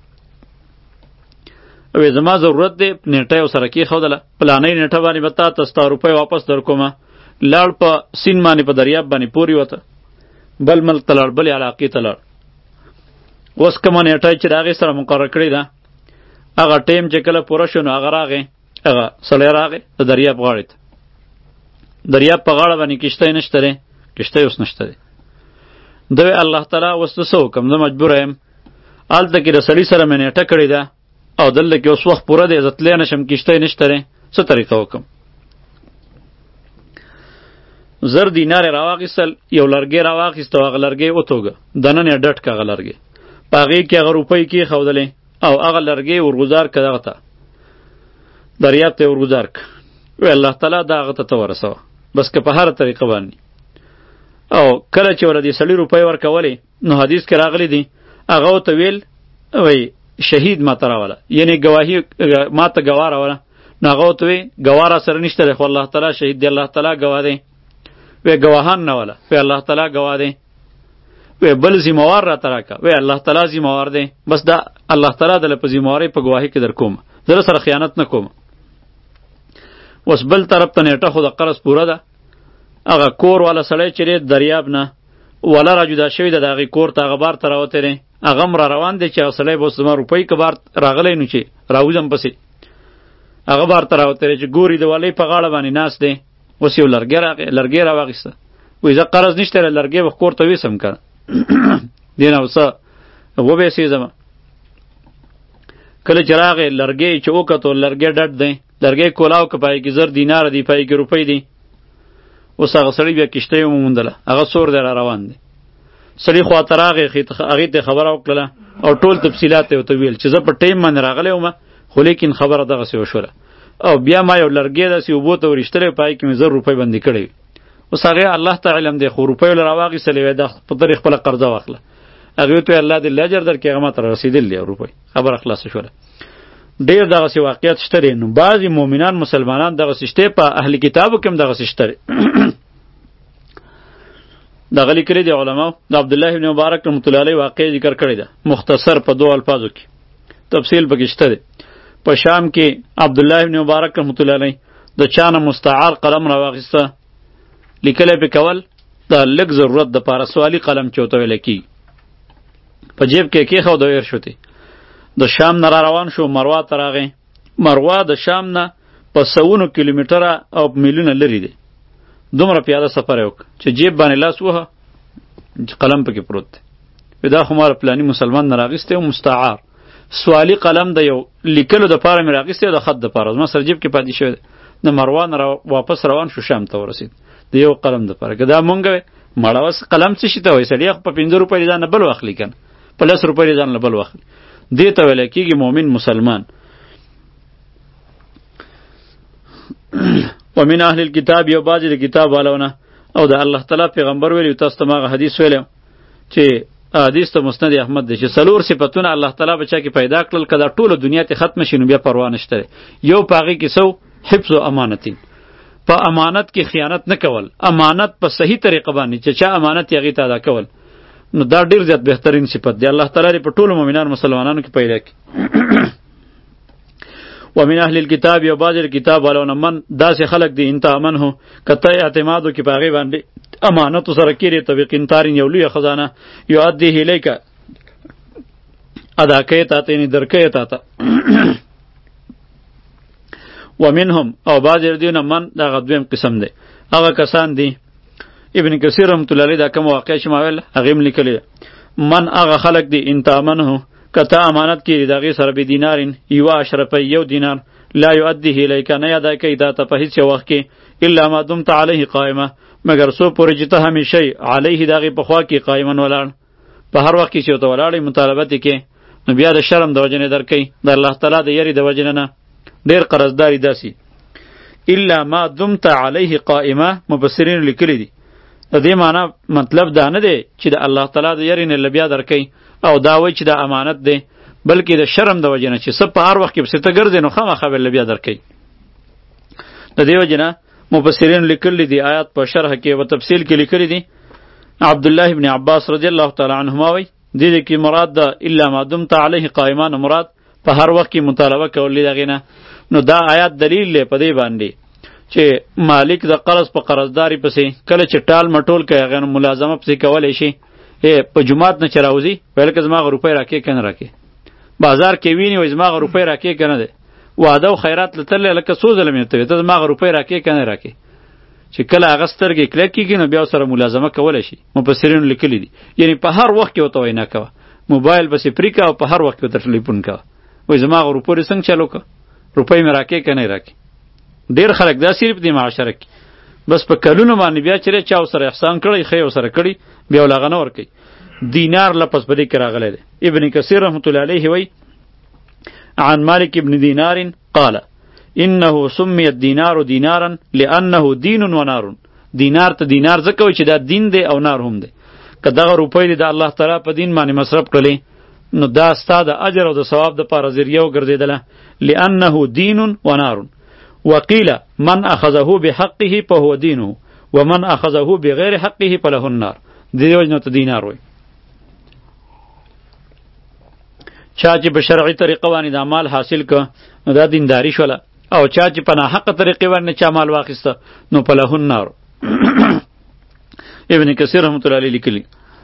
او زما ضرورت دی نیټه سره کې خودله پلانې نیټه باندې بتا تاسو روپۍ واپس درکومه لاړ په سین باندې په دریاب باندې پوری وته بل ملک ته لاړ، بلې علاقې ته لاړ. اوس کومه نیټه چې د هغې سره مقرره کړې ده هغه ټیم چې کله پوره شو نو هغه راغی، هغه سړی راغی د دریاب غاړې ته. دریاب په غاړه باندې کشتی نشته دی، کشتی اوس نشته دی. ده وی الله تعالی اوس زه څه وکړم، زه مجبوره یم. هلته کې د سړي سره مې نیټه کړې ده او دلته کې اوس وخت پوره دی، زه تلی نشم، کشتی نشته دی، څه طریقه وکړم؟ زر دینار یې راواخیستل، یو لرګی راواخیست او هغه لرګی وتوږه، دننه یې ډټ که هغه لرګی، په هغې کې هغه روپۍ کېښودلې او هغه لرګی ورګزار که دغه ته دریاب ته یې ورګزار که. وی الله تعالی دا هغه ته ته ورسوه، بس که په هره طریقه باندې. او کله چې ورته دې سړي روپۍ ورکولې نو حدیث کې راغلی دی هغه ورته ویل وی شهید ما ته راوله، یعنې ګواهي ما ته ګواه راوله. نو هغه ورته وی ګواه را سره نشته دی خو الله تعالی شهید دی، الله تعالی ګواه دی. وی ګواهان نه وله، وی الله تعالی ګواه دی. وی بل ذموار را ته راکه، وی الله تعالی ذموار دی. بس دا الله تعالی دله په ذموارۍ په ګواهۍ کې در کوم، زه سره خیانت نه کوم. اوس بل طرف ته نیټه خو د قرض پوره ده. هغه کور والا سړی چې دی دریاب نه وله را جدا شوي ده، د هغې کور ته هغه بار ته راوتی دی، هغه هم را روان دی چې هغه سړی به اوس زما روپۍ که بار راغلی نو چې راوځم پسې، هغه بار ته راوتی دی چې ګوري د والۍ په غاړه باندې ناست دی. اوس یو لرګی راغی، لرګی راواخیسته، وایي زه قرض نشته دی، لرګی به کور ته ویسم که نه دې نه اوسه وبېسېږم. کله چې راغی لرګی چې وکتو لرګی ډډ دی، لرګی کولاو که پای کې زر دیناره دی، پای کې روپۍ دی. اوس هغه سړی بیا کشتۍ وموندله، هغه سور دی را روان دی. سړي خواته راغی، هغې ته خبره وکړله او ټول تفصیلات یې ورته ویل چې زه په ټیم باندې راغلی وم خو لیکن خبره دغسې وشوله او بیا ما یو لرګی داسې اوبو ته ورایشتلی، پای کې مې زر روپۍ بندي کړی وي. اوس هغې الله ته علم دی خو روپۍ له راواخیستلې وی دا په طرې خپله قرضه واخله. هغې ورته ویل الله دې له اجر درکړي، هغه ما ته رسېدلي او روپۍ، خبره خلاصه شوله. ډېر دغسې واقعیت شته دی. نو بعضې مؤمنان مسلمانان دغسې شته، په اهل کتابو کې هم دغسې شته دی. دغه لیکلي دي علماو، د عبدالله بن مبارک رحمت الله علیه واقعه ذکر کړې ده، مختصر په دوه الفاظو کې، تفصیل پکې شته دی. په شام کې عبدالله بن مبارک رحمت الله علیه د چا نه مستعار قلم راواخیسته، لیکلی پې کول د لږ ضرورت دپاره، سوالي قلم چې ورته ویلی کېږي، په جیب کې یې کېښود او هېر شوتی. د شام نه را روان شو، مروا ته راغی. مروا د شام نه په سوونو کیلومیټره او میلونه لرې دی. دومره پیاده سفر یې وکړ چې جیب باندې لاس وهه قلم پکې پروت دی. دا خو ما پلاني مسلمان نه راغیستی و، مستعار سوالي قلم د یو لیکلو دپاره مې راغیستی و، د خط دپاره زما سره جیب کې پاتې شوی دی. د مروا نه واپس روان شو، شام ته ورسېد د یو قلم دپاره. که دا مونږ وی مړه وس قلم څه شي ته وایي، سړي خو په پنځه روپۍ ځان نه بل واخلي که نه، په لس روپۍ ځان نه بل واخلي. دې ته ویلی کېږي مؤمن مسلمان. ومن اهل الكتاب، یو بعضې د کتاب والونه او د الله تعالی پیغمبر ویلي، تاسو ته ما هغه حدیث ویلی چې حدیث ته مسند احمد دی چې څلور صفتونه الله تعالی به چا کې پیدا کړل، که دا ټوله دنیا ته ختم شي نو بیا پروا نشته. یو په هغې کې سو حفظ و امانتین، په امانت کې خیانت نه کول، امانت په صحیح طریقه باندې چې چا امانت یې هغې ته ادا کول، نو دا ډېر زیات بهترین صفت دی. الله تعالی په ټولو مؤمنانو مسلمانانو کې پیدا کړي. ومن اهل الكتاب، یو بعض کتاب والونه من داسې خلق دی انت امنه کته اعتمادو کې پاغي باندې امانت سره کړي ته قنطارین یو لوی خزانه یو ادی الیک ادا کوي ته ته نه درکې ته ته. ومنهم، او بعض دینه من دا غدویم قسم دی، هغه کسان دی ابن کثیر رحمت الله علیه دا کوم واقع شمول هغه لیکلی، من هغه خلق دی انت امنه کته امانت کې دغه سره به دینارین یو اشرف یو دینار لا یؤدیه الیک نه یاد کوي دا ته په هیڅ وخت کې الا ما دمت علیه قائمه، مگر سو پورې چې ته همیشه علیه دغه په خوا کې قائمن ولاړ، په هر وخت کې چې ته ولاړې مطالبت کې، نو بیا د شرم د وجنه درکې د الله تعالی د یری د وجنه نه ډیر قرضداري داسي. الا ما دمت علیه قائمه، مفسرین لیکلي دي د دې معنی مطلب دا نه دی چې د الله تعالی د یری نه لبیا درکې او دا وای چې د امانت دی، بلکې د شرم د وجنه چې سب په هر وخت کې څه ته ګرځي نو خامخا به لبیا درکې. د دې وجنه مفسرین لیکلي دي آیات په شرح کې او تفصیل کې لیکلي دي. عبد الله ابن عباس رضی الله تعالی عنهما وای دې کې مراد ده الا ما دمت علیه قائمان، مراد په هر وخت کې مطالبه کول دغه نه. نو دا آیات دلیل لري په دې باندې چې مالک د قرض په قرضداري پسې کله چې ټال مټول کوي هغه ملازمه پسې کولی شي په جماعت نه چې راوځي ویل که زما هغه روپۍ راکې که نه راکې بازار کې ویني وایي زما هغه روپۍ راکې که نه دی واده او خیرات له تللی لکه څو ځله مې ورته ویل ته زما هغه روپۍ راکې که نه راکې چې کله هغه سترګې کلک کېږي نو بیا ورسره ملازمه کولی شي مفسرینو لیکلي دي یعنی په هر وخت کې ورته وینا کوه موبایل پسې پرې کوه او په هر وخت کې ورته ټلیفون کوه وایي زما هغه روپۍ څنګه چالو که روپۍ مې راکې که نه راکې ډېر خلک دا صرف دي معاشره کې بس په کلونو باندې بیا چې چا ورسره احسان کړی ښه یې ورسره کړي بیا ول هغه نه ورکوي دینار لفظ په دې کې راغلی دی ابن کثیر رحمة الله علیه وایي عن مالک ابن دینار قال انه سمي الدینار دینارا لانه دین و نار دینار ته دینار ځکه وایي چې دا دین دی او نار هم دی که دغه روپۍ دی د الله تعالی په دین باندې مصرف کړلې نو دا ستا د اجر او د ثواب دپاره ذریعه وګرځېدله لانه دین و نار وقیل من اخذه بحقه فهو دینه ومن اخذه بغیر حقه فله النار دې وجه ته دینار وایي چا چې په شرعي طریقه باندې دا مال حاصل که نو دا دینداری شوله او چا چې په ناحقه طریقې باندې چا مال واخیسته نو فله النار ابن کثیر رحمة الله علیه لیکلي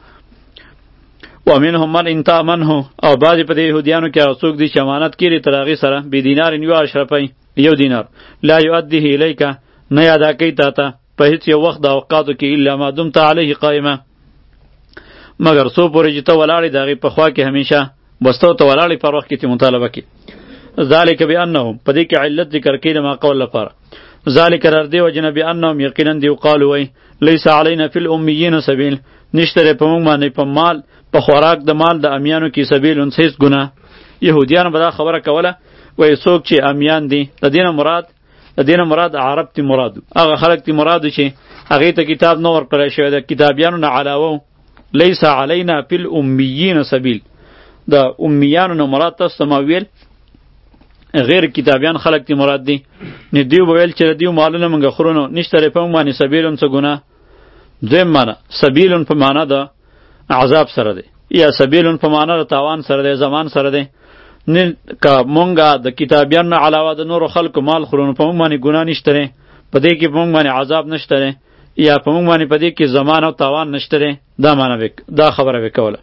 ومنهم من ان تأمنه او بعضې په دې یهودیانو کې هغه څوک دي چې امانت کړي تر هغې سره بدینار یو اشرفی یو دینار لا یؤدیه الیک نه یې ادا کوي تا ته په هیڅ یو وخت د اوقاتو کې الا ما دمت علیه قائمه مگر څو پورې چې ته ولاړې د هغې په خوا کې همیشه بس ته ورته ولاړې په هر وخت کې تی مطالبه کړي ذلک بانهم په دې کې علت ذکر کوي د ما قول لپاره ذلک در دې وجه نه بانهم یقینا دیو قالو وایي لیس علینا فی الامیین سبیل نشته دی په موږ باندې په مال په خوراک د مال د امیانو کې سبیل هیڅ ګناه یهودیانو به دا خبره کوله وایي څوک چې امیان دي د دې نه مراد د دې نه مراد عرب تی مراد هغه خلک تی مراد چې هغې ته کتاب نه ورکړی شوی د کتابیانو نه علاوه لیس علینا فی الامیین سبیل د امیانو نه مراد تاسو ته ما ویل غیر کتابیان خلق تی مراد دی نه دیو ویل چې دیو مالونه منګه خورونو نشته ری په باندې سبیلون څه ګناه دویم معنا سبیلون په معنا د عذاب سره دی یا سبیلون په معنا د تاوان سره دی زمان سره دی نه کا مونږه د کتابیان نه علاوه د نور خلق مال خورونو په باندې ګناه نشته ری په دې کې په باندې عذاب نشته ری یا په باندې په دې کې زمان او تاوان نشته ری دا معنا وک دا خبره وکوله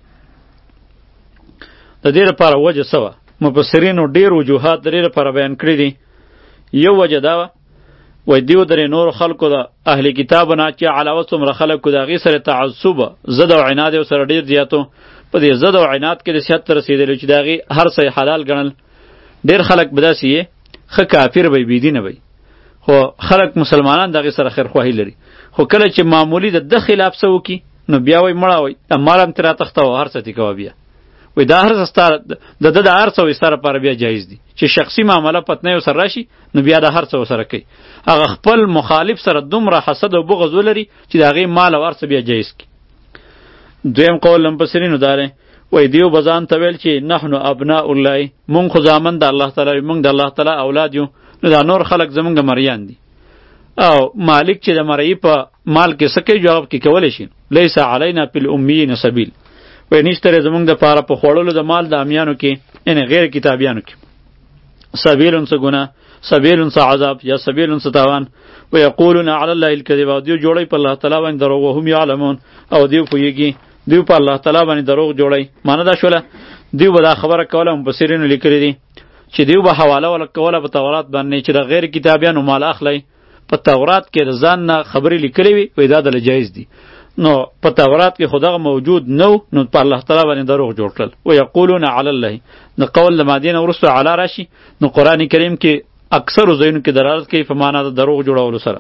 د دې لپاره وجه سوا مفسرینو ډیر وجوهات د دې لپاره بیان کړي دي یو وجه دا وای دیو درې نور خلکو د اهل کتاب نه چې علاوه څومره خلکو د هغې سره تعصب زد او عناد یې سره ډیر زیاتو په دې زد او عناد کې د صحت ته رسېدلي چې د هغې هر څه حلال ګڼل ډیر خلک به داسې یې ښه کافر به بېدینه وی خو خلک مسلمانان د هغې سره خیرخواهي لري خو کله چې معمولي د ده خلاف څه وکړي نو بیا وایي مړه وایي مال هم ترې راتښتوه هر څه دې کوه بیا وای دا هر څه ستا د ده د هر څه وایي ستا لپاره بیا جایز دي چې شخصي معامله پتنه یې ورسره راشي نو بیا د هر څه ورسره کوي هغه خپل مخالف سره دومره حسد او بغض ولري چې د هغې مال او هر څه بیا جایز کړي دویم قول مفسرینو دا دی وای دیو به ځان ته ویل چې نحنو ابناء الله مونږ خو زامن د الله تعالی یو مونږ د الله تعالی اولاد یو نو دا نور خلک زمونږ مریان دي او مالک چې د مرئی په مال کې څه کوي جواب کې کولی شي لیس علینا فی الامیین سبیل وای نشته زمونږ دپاره په خوړلو د مال د امیانو کې یعنې غیر کتابیانو کې سبیلون څه ګناه سبیلون څه عذاب یا سبیلون څه تاوان ویقولون علی الله الکذب او دیو جوړی په الله تعالی باندې دروغ وهم یعلمون او دیو پوهیږي دیو په الله تعالی باندې دروغ جوړی معنی دا شوله دیو به دا خبره کوله مفسرینو لیکلي دي چې دیو به حواله ولا کوله په تورات باندې چې د غیر کتابیانو مال اخلی په تورات کې د ځان نه خبرې لیکلې وي وای دا دله جایز دي نو په تورات کې خدغه موجود نو نو په الله تعالی باندې دروغ جوړ کړل و یقولون علی الله نو قول د مادین ورسو علی راشي نو قران کریم کې اکثر زینو کې دلالت کوي په معنا د دروغ جوړولو سره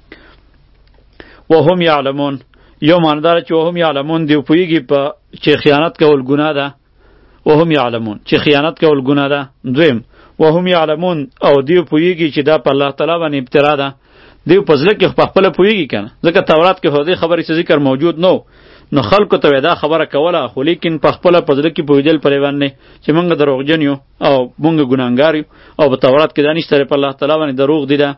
وهم یعلمون یو ماندار چې وهم یعلمون دی پویږي په چې خیانت کول ګناه ده وهم یعلمون چې خیانت کول ګناه ده دویم وهم یعلمون او دی پویږي چې دا په الله تعالی باندې ابتلا ده دیو پزله کې په خپل پویږي کنه ځکه تورات کې هودي خبرې څه ذکر موجود نو نو خلکو ته دا خبره کوله خو لیکن په خپل پزله کې پویدل پرې باندې چې مونږ دروغجن یو او مونږ ګناګار یو او په تورات کې دانش تر په الله تعالی باندې دروغ دي ده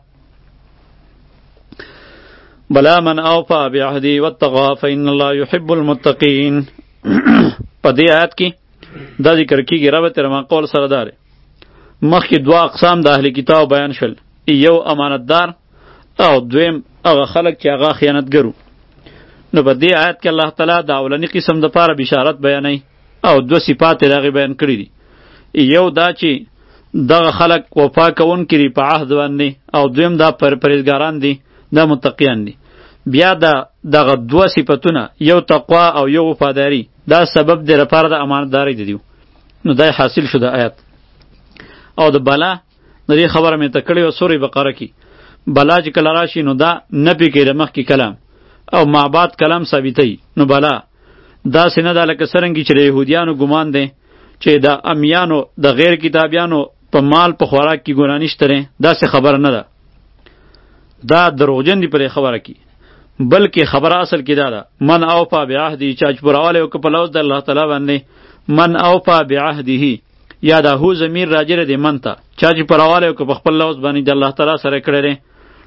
بلا من اوفى بعهدي واتقى فإن الله يحب المتقين په دې آیت کې دا ذکر کیږي رب تر ما قول سره دار مخکې دوا اقسام د اهل کتاب بیان شول یو امانتدار او دویم هغه خلک چې هغه خیانتګرو. نو په دې آیت کې الله تعالی د اولنی قسم د پاره بشارت بیانوي او دو صفات یې هغې بیان کړي دي. یو دا چې دغه خلک وفا کوونکي دي په عهد باندې، او دویم دا پر پرهیزګاران دي، دا متقیان دي. بیا دا دغه دوه صفتونه، یو تقوا او یو وفاداری، دا سبب دی لپاره د امانتدارۍ د دیو. نو دا حاصل شو د آیت. او د بلا د دې خبره مې ته کړې وه سورې بقره کې، بلا چې کله راشي نو دا نفي کوي د مخکې کلام او معباد کلام ثابتوي. نو بلا داسې نه ده لکه څرنګې چې د یهودیانو ګمان دی چې د امیانو د غیر کتابیانو په مال په خوراک کې ګناه نشته دی، داسې خبره نه ده. دا دروغجن دي پرې خبره کې، بلکې خبره اصل کې دا ده من اوفا بعهده، چا چې پورولی وکړه په لوز د الله تعالی باندې، من اوفا بعهده، یا دا هو ضمیر راجع دی من ته، چا چې پورولی وکړه په خپل لوز باندې د الله تعالی سره کړی دی.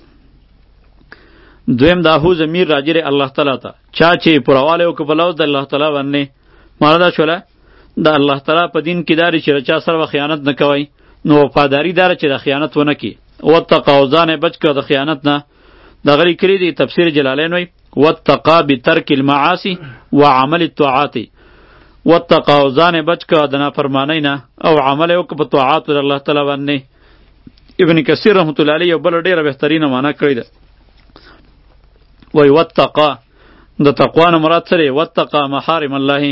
دویم دا هو ضمیر راجع دی الله تعالی ته، چا چې پورولی وکړه په لوز د الله تعالی باندې. معنا دا شوله د الله تعالی په دین کې داري چې چا سره خیانت نه کوي، نو وفاداری داره چې د خیانت ونه کی. واتقا او ځان بچ کړه د خیانت نه. دا غری کړی دی تفسیر جلالین وی واتقا بترک المعاصی وعمل الطاعات. واتقا او ځان بچ کړه د نافرمانی نه او عمل وکړه په طاعات د الله تعالی باندې. ابن کثیر رحمت الله علیه بل ډیره بهترینه معنا کړی ده. وی واتقا د تقوا نه مراد سره واتقا محارم الله،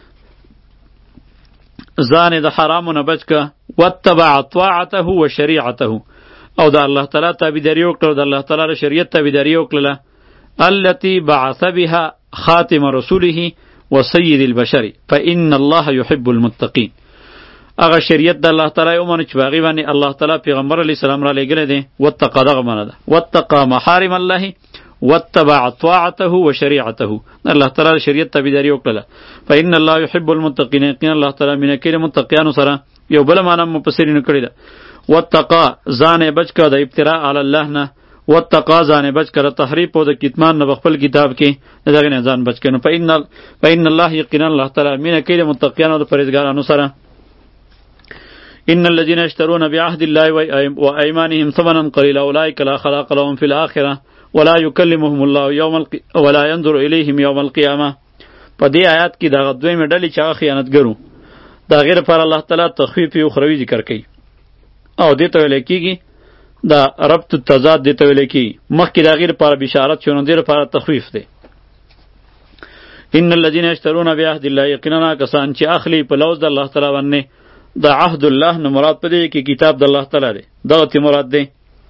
ځان د حرامو نه بچ کړه. واتبع طاعته و شریعته، او د الله تعالی تابعداري وکړه، د الله تعالی شریعت تابعداري وکړه. التي بعث بها خاتم رسوله وسید البشر فإن الله يحب المتقين. هغه شریعت د الله تعالی ومنه چې باغی باندې الله تعالی پیغمبر علی السلام را لېږلی دی. واتقا دغه معنا ده، واتقا محارم الله واتبع طاعته وشریعته، الله تعالی شریعت تابعداري وکړه. فإن الله يحب المتقين، یقینا الله تعالی مینه کوي متقیانو سره. یو بل معنا مفسرین کړی ده واتقا ځان بچ کړه د ابتراء علی الله نه، واتقا ځان بچ کړه تحریف او د کتمان نه خپل کتاب کې دغه نه ځان بچ کړه. فإن فإن الله یقینا الله تعالی مینه کوي متقیانو او پرهیزګارانو سره. ان الذين يشترون بعهد الله وايمانهم ثمنا قليلا اولئك لا خلاق لهم في الاخره ولا يكلمهم الله يوم القي... ولا ينظر اليهم يوم القيامه. په دې آیات کې دا دویمه ډلې چې هغه خیانتګرو دا غیر پر الله تعالی تخفیف او اخروی ذکر کوي، او دې ته ویل کېږي دا ربط التضاد دې ته ویل کېږي. مخکې دا غیر پر بشارت شونه دې لپاره تخفیف دی. ان الذين يشترون بعهد الله، یقینا کسان چې اخلي په لوز د الله تعالی باندې، دا عهد الله نه مراد پدې کې کتاب د الله تعالی دی، دا ته مراد دی.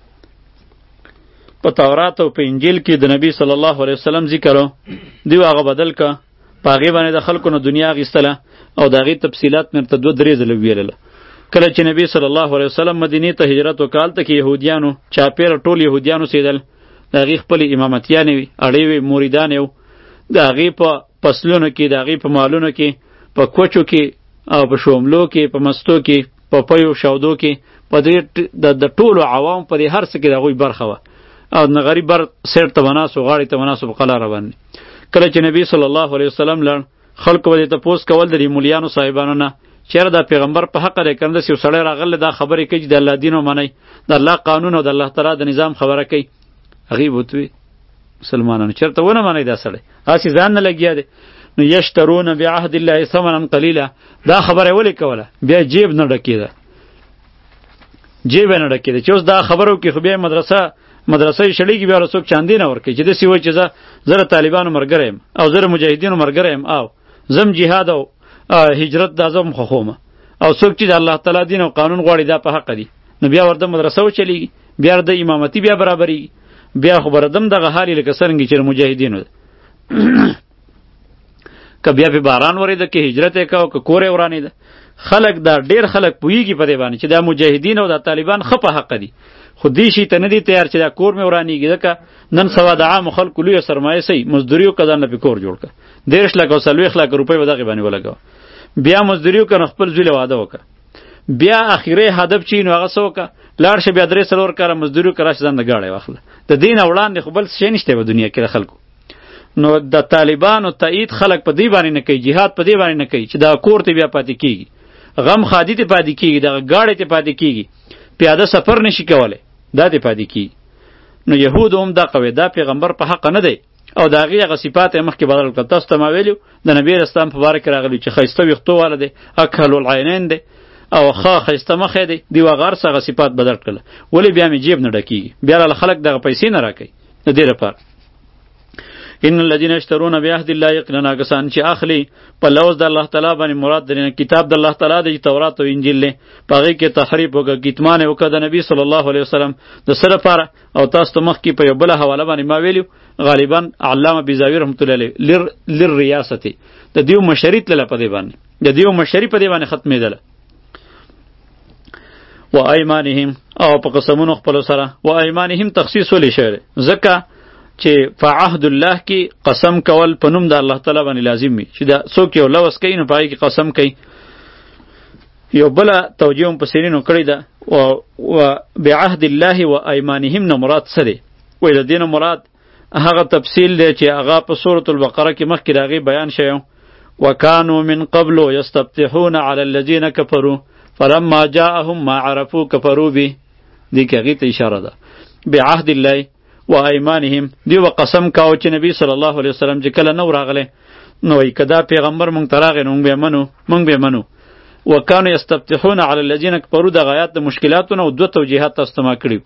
په تورات او په انجیل کې د نبی صلی الله علیه وسلم ذکر دی، هغه بدل کا پاغي باندې د خلکو نه دنیا غیستله، او داغي تفصيلات مرته دوه درې ځله ویلله. کله چې نبی صلی الله علیه وسلم مدینه ته هجرت وکړ ته کې يهوديانو چاپیر ټول يهوديانو سیدل، داغي خپل امامتیان وي، اړې وي، مریدان یو، داغي په پسلونو کې، داغي په مالونو کې، په کوچو کې او په شوملو کې، په مستو کې، په پيو شودو کې، په دې د ټولو عوام په هر څه کې دغوی برخه و، او نه غریب بر سر ته وناسو غاړې ته وناسو په قلاره باندې. کله چې نبی صلی الله علیه وسلم لړ خلکو به ته پوس کول د مولیانو صاحبانو نه چیرې دا پیغمبر په حق لري کنده سی سړی راغله دا خبرې کوي د الله دین او منی د الله قانون او د الله تعالی د نظام خبره کوي. هغه بوتوي مسلمانانو چیرته ونه منی دا سړی اسی ځان نه لګیا دی. نو یشترون بعهد الله ثمنا قلیلا، دا خبره ولې کوله؟ بیا جیب نه ډکیده، جیب نه ډکیده چې اوس دا خبرو کې خو بیا مدرسه مدرسې شړېږي، بیا رسوک چاندي نه ورکوي چې داسې وایي چې زه زه طالبانو ملګری یم او زه مجاهدینو ملګری یم او زم جهاد او هجرت دا زم خوښومه، او څوک چې د الله تعالی دین او قانون غواړي دا په حق دی، نو بیا ورته مدرسه وچلیږي، بیا د امامتي بیا برابرېږي، بیا خو بردم دغه حالې لکه څرنګه چې مجاهدینو ده. که بیا په باران ورېده که هجرت یې کوه که کور یې ورانېده، خلک دا ډېر خلک پوهېږي په دې باندې چې دا مجاهدین او دا طالبان ښه په حق دي، خو دې شي ته نه دي تیار چې دا کور مې ورانېږي. ځکه نن سبا د عامو خلکو لویه سرمایه سئ مزدوري وکړه ځان له پې کور جوړ کړه، دېرش لکه او څلوېښت لکه روپۍ به دغې باندې ولګوه، بیا مزدوري وکړه نو خپل زوی له واده وکړه، بیا اخري هدف چې نو هغه څه وکړه لاړ شه بیا درې څلور کاله مزدوري وکړه راشه ځان د ګاډی واخله. د دې نه وړاندې خو بل شی نشته په دنیا کې د خلکو. نو د طالبانو تایید خلک په دې باندې نه کوي، جهاد په دې باندې نه کوي چې دا کور ته بیا پاتې کیږي، غم خادي ته پاتې کیږي، دغه ګاډی ته پاتې کیږي، پیاده سفر نشي کولی، دا ته پاتې کیږي. نو یهود هم دا قوي دا پیغمبر په حق نه دی او دا هغې هغه صفات یې مخکې بدل کړل. تاسو ته ما ویلي د نبي اسلام په باره کې راغلي چې ښایسته ویښتو والا دی، اکحل العینین دی او ښه ښایسته مخ دی، دوی هغه هر څه هغه صفات بدل کړل. ولې بیا مې جیب نه ډکېږي؟ بیا له خلک دغه پیسې نه راکوي د دې لپاره. ان الذين يشترون بعهد الله یقینا کسان چې اخلي په لوز د الله تعالی باندې مراد درنه کتاب د الله تعالی د تورات او انجیل له پغې کې تحریف وکړه، کتمان وکړه د نبی صلی الله علیه وسلم د سره لپاره. او تاسو ته مخ کې په یو بل حواله باندې ما ویلو غالبا علامه بیزاوی رحمت الله علیه لر لر ریاست د دیو مشریت له په دی باندې د دیو مشری په دی باندې ختمېدل. و ایمانهم او په قسمونو خپل سره و ایمانهم تخصیص ولې شوی ځکه چې فعهد الله کې قسم کول په نوم د الله تعالی باندې لازم وي چې دا څوک یو لوس کوي نو پای کې قسم کوي. یو بل توجیه هم په سینو کړی ده او بعهد الله و ایمانهم نه مراد څه دی؟ وایي د دې نه مراد هغه تفصیل دی چې هغه په سورة البقره کې مخکې د هغې بیان شوی. وکانوا من قبل یستفتحون علی الذین کفروا فلما جاءهم ما عرفوا کفروا به. دې کې هغې ته اشاره ده. بعهد الله و ایمانهم دی و قسم کاو چې نبی صلی الله علیه وسلم چې کله نو راغله نو ای کدا پیغمبر مونږ تراغه نو به منو مونږ به منو. وکانو یستفتحون علی الذین کفروا د غایات د مشکلاتونو او دوه توجیهات استما کړی.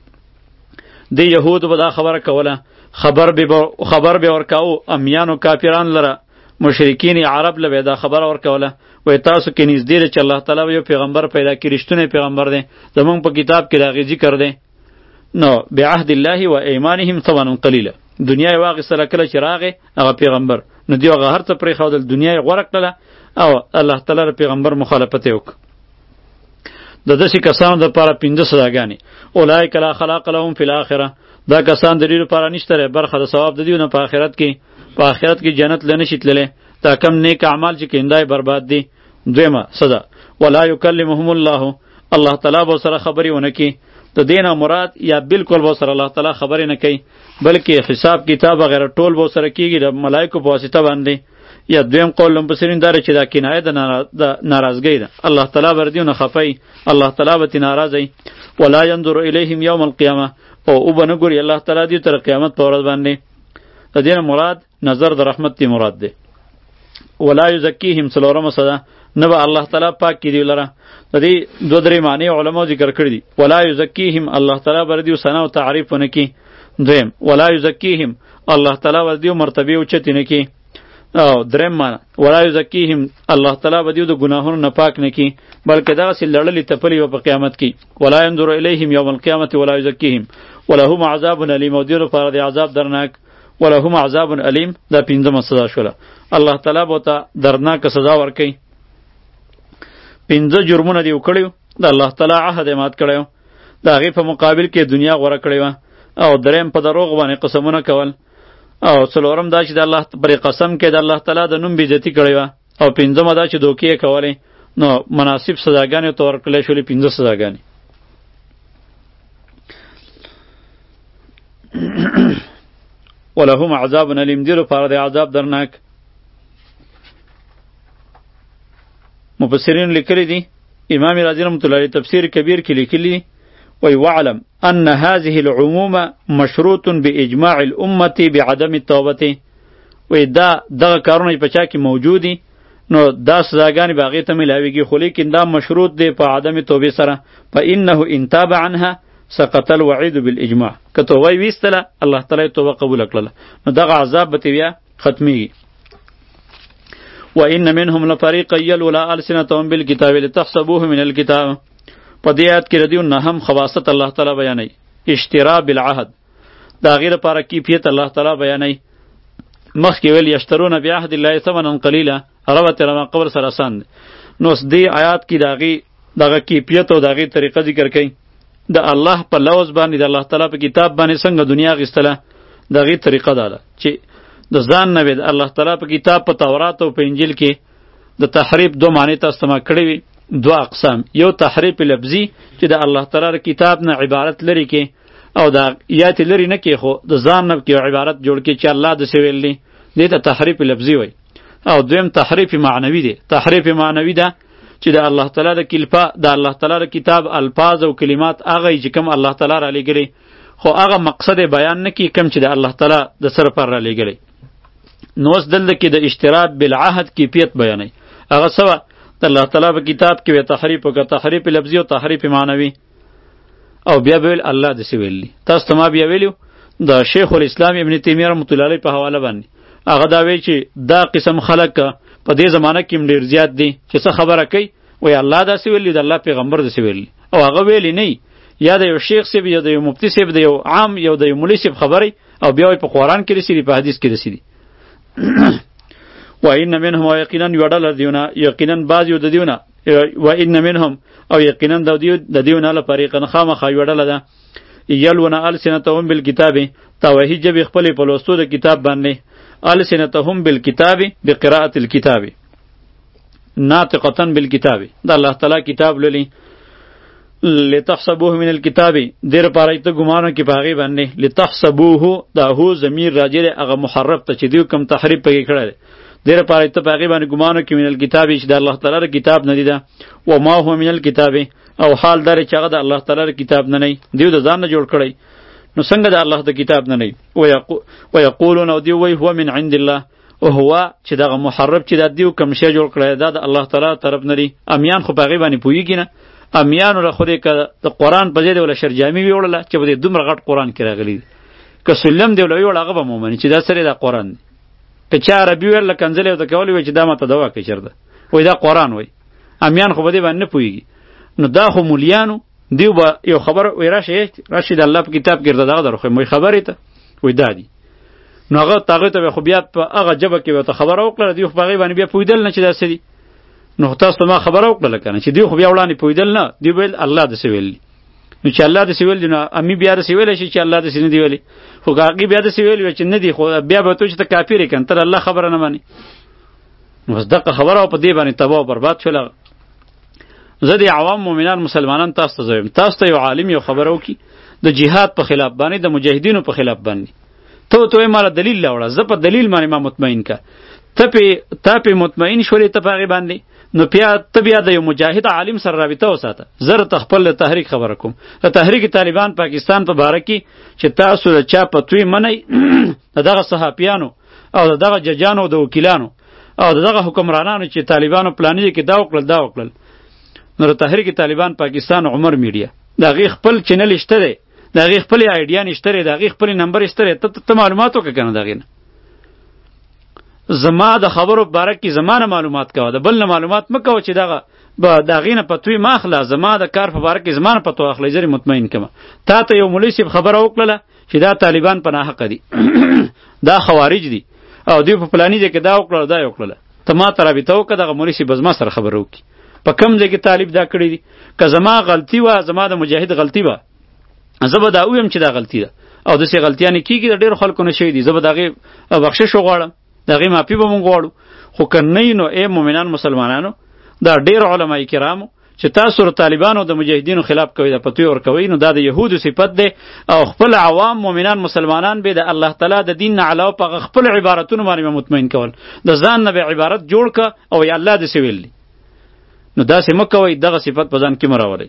دی یهود به دا خبره کوله خبر به خبر به ورکاو امیانو کافران لره مشرکین عرب له دا خبره ورکوله وای تاسو کې نږدې چې الله تعالی یو پیغمبر پیدا کړي رښتونه پیغمبر دی زمونږ په کتاب کې دا غی ذکر دی. نو بعهد الله و ایمانهم ثمنا قلیلا دنیا یې واغېستله کله چې راغی هغه پیغمبر نو دوی هغه هر څه پرېښودل دنیا یې غوره کړله او الله تعالی د پیغمبر مخالفت یې وکړه. د داسې کسانو دپاره پنځه سزاګانې اولئک لا خلاق لهم فی الاخره دا کسان د دوی لپاره نشته برخه د ثواب د دوی نه په آخرت کې په آخرت کې جنت له نشي تللی دا کم نیک اعمال چې کیندای برباد دي. دویمه سزا ولا یکلمهم الله الله تعالی به سره خبرې ونه کړي د دینه مراد یا بالکل به سره الله تعالی خبرې نه کوي بلکې حساب کتاب وغیرہ ټول به سره کیږي د ملائکو په واسطه باندې. یا دویم قول لمبسرین داره چې دا کنایه د ناراضګۍ ده الله تعالی بر دیونه خفای الله تعالی به ناراضی. ولا ينظر الیهم یوم القیامه او او بنه ګوري الله تعالی دی تر قیامت په ورځ باندې. د دینه مراد نظر د رحمت دی مراد ده. ولا یزکیهم سلورم صدا نه به الله تعالی پاک کړي لره. د دې دوه درې معنی علماء ذکر کړی دي. ولا یزکیهم الله تعالی بر دی ثنا او تعریف نه کی. دویم ولا یزکیهم الله تعالی بر دی مرتبه او چتی نه کی. او دریم معنی ولا یزکیهم الله تعالی بر دی د ګناهونو نه پاک نه کی بلکې دا سې لړلې تپلی په قیامت کې. ولا ينظر الیهم یوم القیامه ولا یزکیهم ولهم عذاب الیم او دیرو پر دی عذاب درناک. ولهم عذاب الیم دا پنځمه سزا شوله الله تعالی به ته درناک سزا ورکړي. پنځه جرمونه دی وکړیو د الله تعالی عهد مات کړیو د هغې په مقابل کې دنیا غوره کړې وه. او دریم په دروغ باندې قسمونه کول. او څلورم دا چې د الله پرې قسم کې د الله تعالی د نوم بېزتي کړې وه. او پنځمه دا چې دوکې یې کولې. نو مناسب سزاګانې ورته ورکړلی شولې پنځه سزاګانې. ولهم عذاب الیم دې لپاره د عذاب درناک. مفسرین لیکلی دي امام رازی رحمۃ اللہ علیہ تفسیر کبیر کې لیکلی وی وعلم ان هذه العموم مشروط باجماع الامه بعدم التوبه. وی دا دغه کارونه په چا کې موجودي نو دا سزاګانې باغې ته ملاویږي خو لیکن دا مشروط دی په عدم توبې سره. فانه ان تاب عنها سقط الوعید بالاجماع که توبه یې ویستله الله تعالی توبه قبول کړله نو دغه عذاب به بیا ختمیږي. وان منهم لفريقا يلوون السنتهم بالكتاب لتحسبوه من الكتاب. په دې آیات کې ردیو نه هم خواصت الله تعالی بیانوي اشترا بالعهد دا غیر لپاره کیفیت الله تعالی بیانوي. مخکې ویل یشترون بعهد الله ثمنا قلیلا روت رما قبر سره آسان نو دې آیات کې داغي دغه کیفیت او دغه طریقه ذکر کړي د الله په لوز باندې د الله تعالی په کتاب باندې څنګه دنیا غستله دغه طریقه ده چې د ځان نه د الله تعالی په کتاب په تورات او په انجیل کې د تحریف دو معنی ته استعمال کړی وي. دو اقسام یو تحریف لفظي چې د الله تعالی کتاب نه عبارت لري کې او دا یات لري نه کې خو د ځان نه کې عبارت جوړ کې چې الله د سویل دی دې ته تحریف لفظي وای. او دویم تحریف معنوي دی. تحریف معنوي ده چې د الله تعالی د کلمه د الله تعالی د کتاب الفاظ او کلمات هغه چې کوم الله تعالی را لګري خو هغه مقصد بیان نه کی کم چې د الله تعالی د سر پر را لېږلی. نو اوس دلته کې د اشتراک بالعهد کیفیت بیانوي. هغه سوه د الله تعالی په کتاب کې وی تحریف وکړه، تحریف لفظي او تحریف معنوي. او بیا به ویل الله داسې ویلي. تاسو ته ما بیا ویلو د شیخ الاسلام ابن تیمیه رحمة الله علیه په حواله باندې هغه دا وی چې دا قسم خلک په دې زمانه کې ډېر زیات دي چې څه خبره کوي وی الله داسې ویلي، د الله پیغمبر داسې ویلي، او هغه ویلی نه یا د یو شیخ صاحب یا د یو مفتی صاحب د یو عام یو د یو مولوي صاحب خبرې او بیا په قرآن کې رسېدي، په حدیث کې رسېدي. و ان منهم او یقینا یو ډله دیونه، یقینا بعض یو د دیونه، و ان منهم او یقینا د دیو د دیونه له فریقا خامخا یو ډله ده یلون السنتهم بالکتاب توحید جب خپل په لوستو د کتاب باندې، السنتهم بالکتاب بقراءة الكتاب ناطقة بالکتاب، د الله تعالی کتاب للی لتحسبوه من الكتاب دیر پاره ته ګمانو کې پاغي باندې لتحسبوه دا هو ضمیر راجع دی هغه محرف ته چې دیو کم تحریف پکې کړل، دیر پاره ته پاغي باندې ګمانو کې من الكتاب چې د الله تعالی کتاب نه دی دا، و ما هو من الكتاب او حال دار چې هغه د الله تعالی کتاب نه نه دیو د ځان نه جوړ کړی، نو څنګه د الله د کتاب نه نه و یقولون او دیو وی هو من عند الله، او هو چې دغه محرف چې د دیو کم شی جوړ کړی دا د الله تعالی طرف نه دی. امیان خو پاغي باندې پویږي نه، امیانو را خو دې که د قرآن په ځای دی ولا شرجامي ویوړله چې به دې دومره غټ قرآن کې راغلی دی، که سلم دی ولا ویوړ هغه به مومني چې دا سره دا قرآن دی. که چا عربي ویل کنځلې ورته کولی وی چې دا ماته دوا کوي چېرته وایي دا قرآن وایي، امیان خو په دې باندې نه پوهېږي. نو دا خو مولیانو دیو به یو خبر وایي راشئ راشئ د الله په کتاب کې درته دغه درخوایم وایي خبرې ته وایي دا دي، نو هغه هغې ته به خو بیا په هغه ژبه کې ورته خبره وکړله، دوی خو په هغې باندې بیا پوهېدل نه چې دا څه دي. نو تاسو ته ما خبره وکړله که نه چې دوی خو بیا وړاندې پوهېدل نه، دوی ویل الله داسې ویلي، نو چې الله داسې ویل دي نو امي بیا داسې ویلی شي چې الله داسې نه دي ویلي، خو که هغې بیا داسې ویلي وی چې نه دي خو بیا به ته چې ته کافر یې که نه ته د الله خبره نه منې. نو بس دغه خبره وه په دې باندې تباه او برباد شول. زه د عوام مؤمنان مسلمانان تاسو ته زویم تاسو ته یو عالم یو خبره وکړي د جهاد په خلاف باندې د مجاهدینو په خلاف باندې، ته ته یې ماله دلیل راوړه، زه په دلیل باندې ما مطمئن که ته پې ته پې مطمئن شولې ته په هغې باندې، نو بیا ته بیا د یو مجاهد عالم سره رابطه وساته. زه راته خپل د تحریک خبره کوم، د تحریک طالبان پاکستان په باره کې چې تاسو د چا فتوی منئ د دغه صحافیانو او د دغه ججانو د وکیلانو او د دغه حکمرانانو چې طالبانو پلانې کې دا وکړل دا وکړل، نو د تحریک طالبان پاکستان عمر میډیا د هغې خپل چینل شته دی، د هغې خپلې آیډیانې شته دی، د هغې خپلې نمبر شته دی، ته معلومات وکړه که نه د هغې نه. زما د خبرو په باره کې زما نه معلومات کوه، د بل نه معلومات مه کوه چې دغه به د هغې نه فتوی ما اخله، زما د کار په باره کې زما نه فتوا اخلی، زه مطمئن کړم. تا ته یو مولوي صاحب خبره وکړله چې دا طالبان په ناحقه دي دا خوارج دي او دوی په فلاني ځای کې دا وکړله دا یې وکړله، ته ما ته رابطه وکړه دغه مولوي صاحب به زما سره خبره وکړي په کوم ځای کې طالب دا کړي دي. که زما غلطي وه زما د مجاهد غلطي وه زه به دا ویم چې دا غلطي ده او داسې غلطیانې کېږي د ډېرو خلکو نه شوي دي، زه به د هغې بخشش وغواړم، د هغې معافي به مونږ غواړو. خو که نه نو ای مؤمنان مسلمانانو دا ډېر علمای کرامو چې تاسو د طالبانو د مجاهدینو خلاف کوئ د فتوی ورکوئ، نو دا د یهودو صفت دی او خپل عوام مؤمنان مسلمانان به د الله تعالی د دین نه علاوه په خپل عبارتونو باندې مطمئن کول، د ځان نه به عبارت جوړ که او یا الله داسې ویل دي، نو داسې مه کوئ، دغه صفت په ځان کې مه راولئ.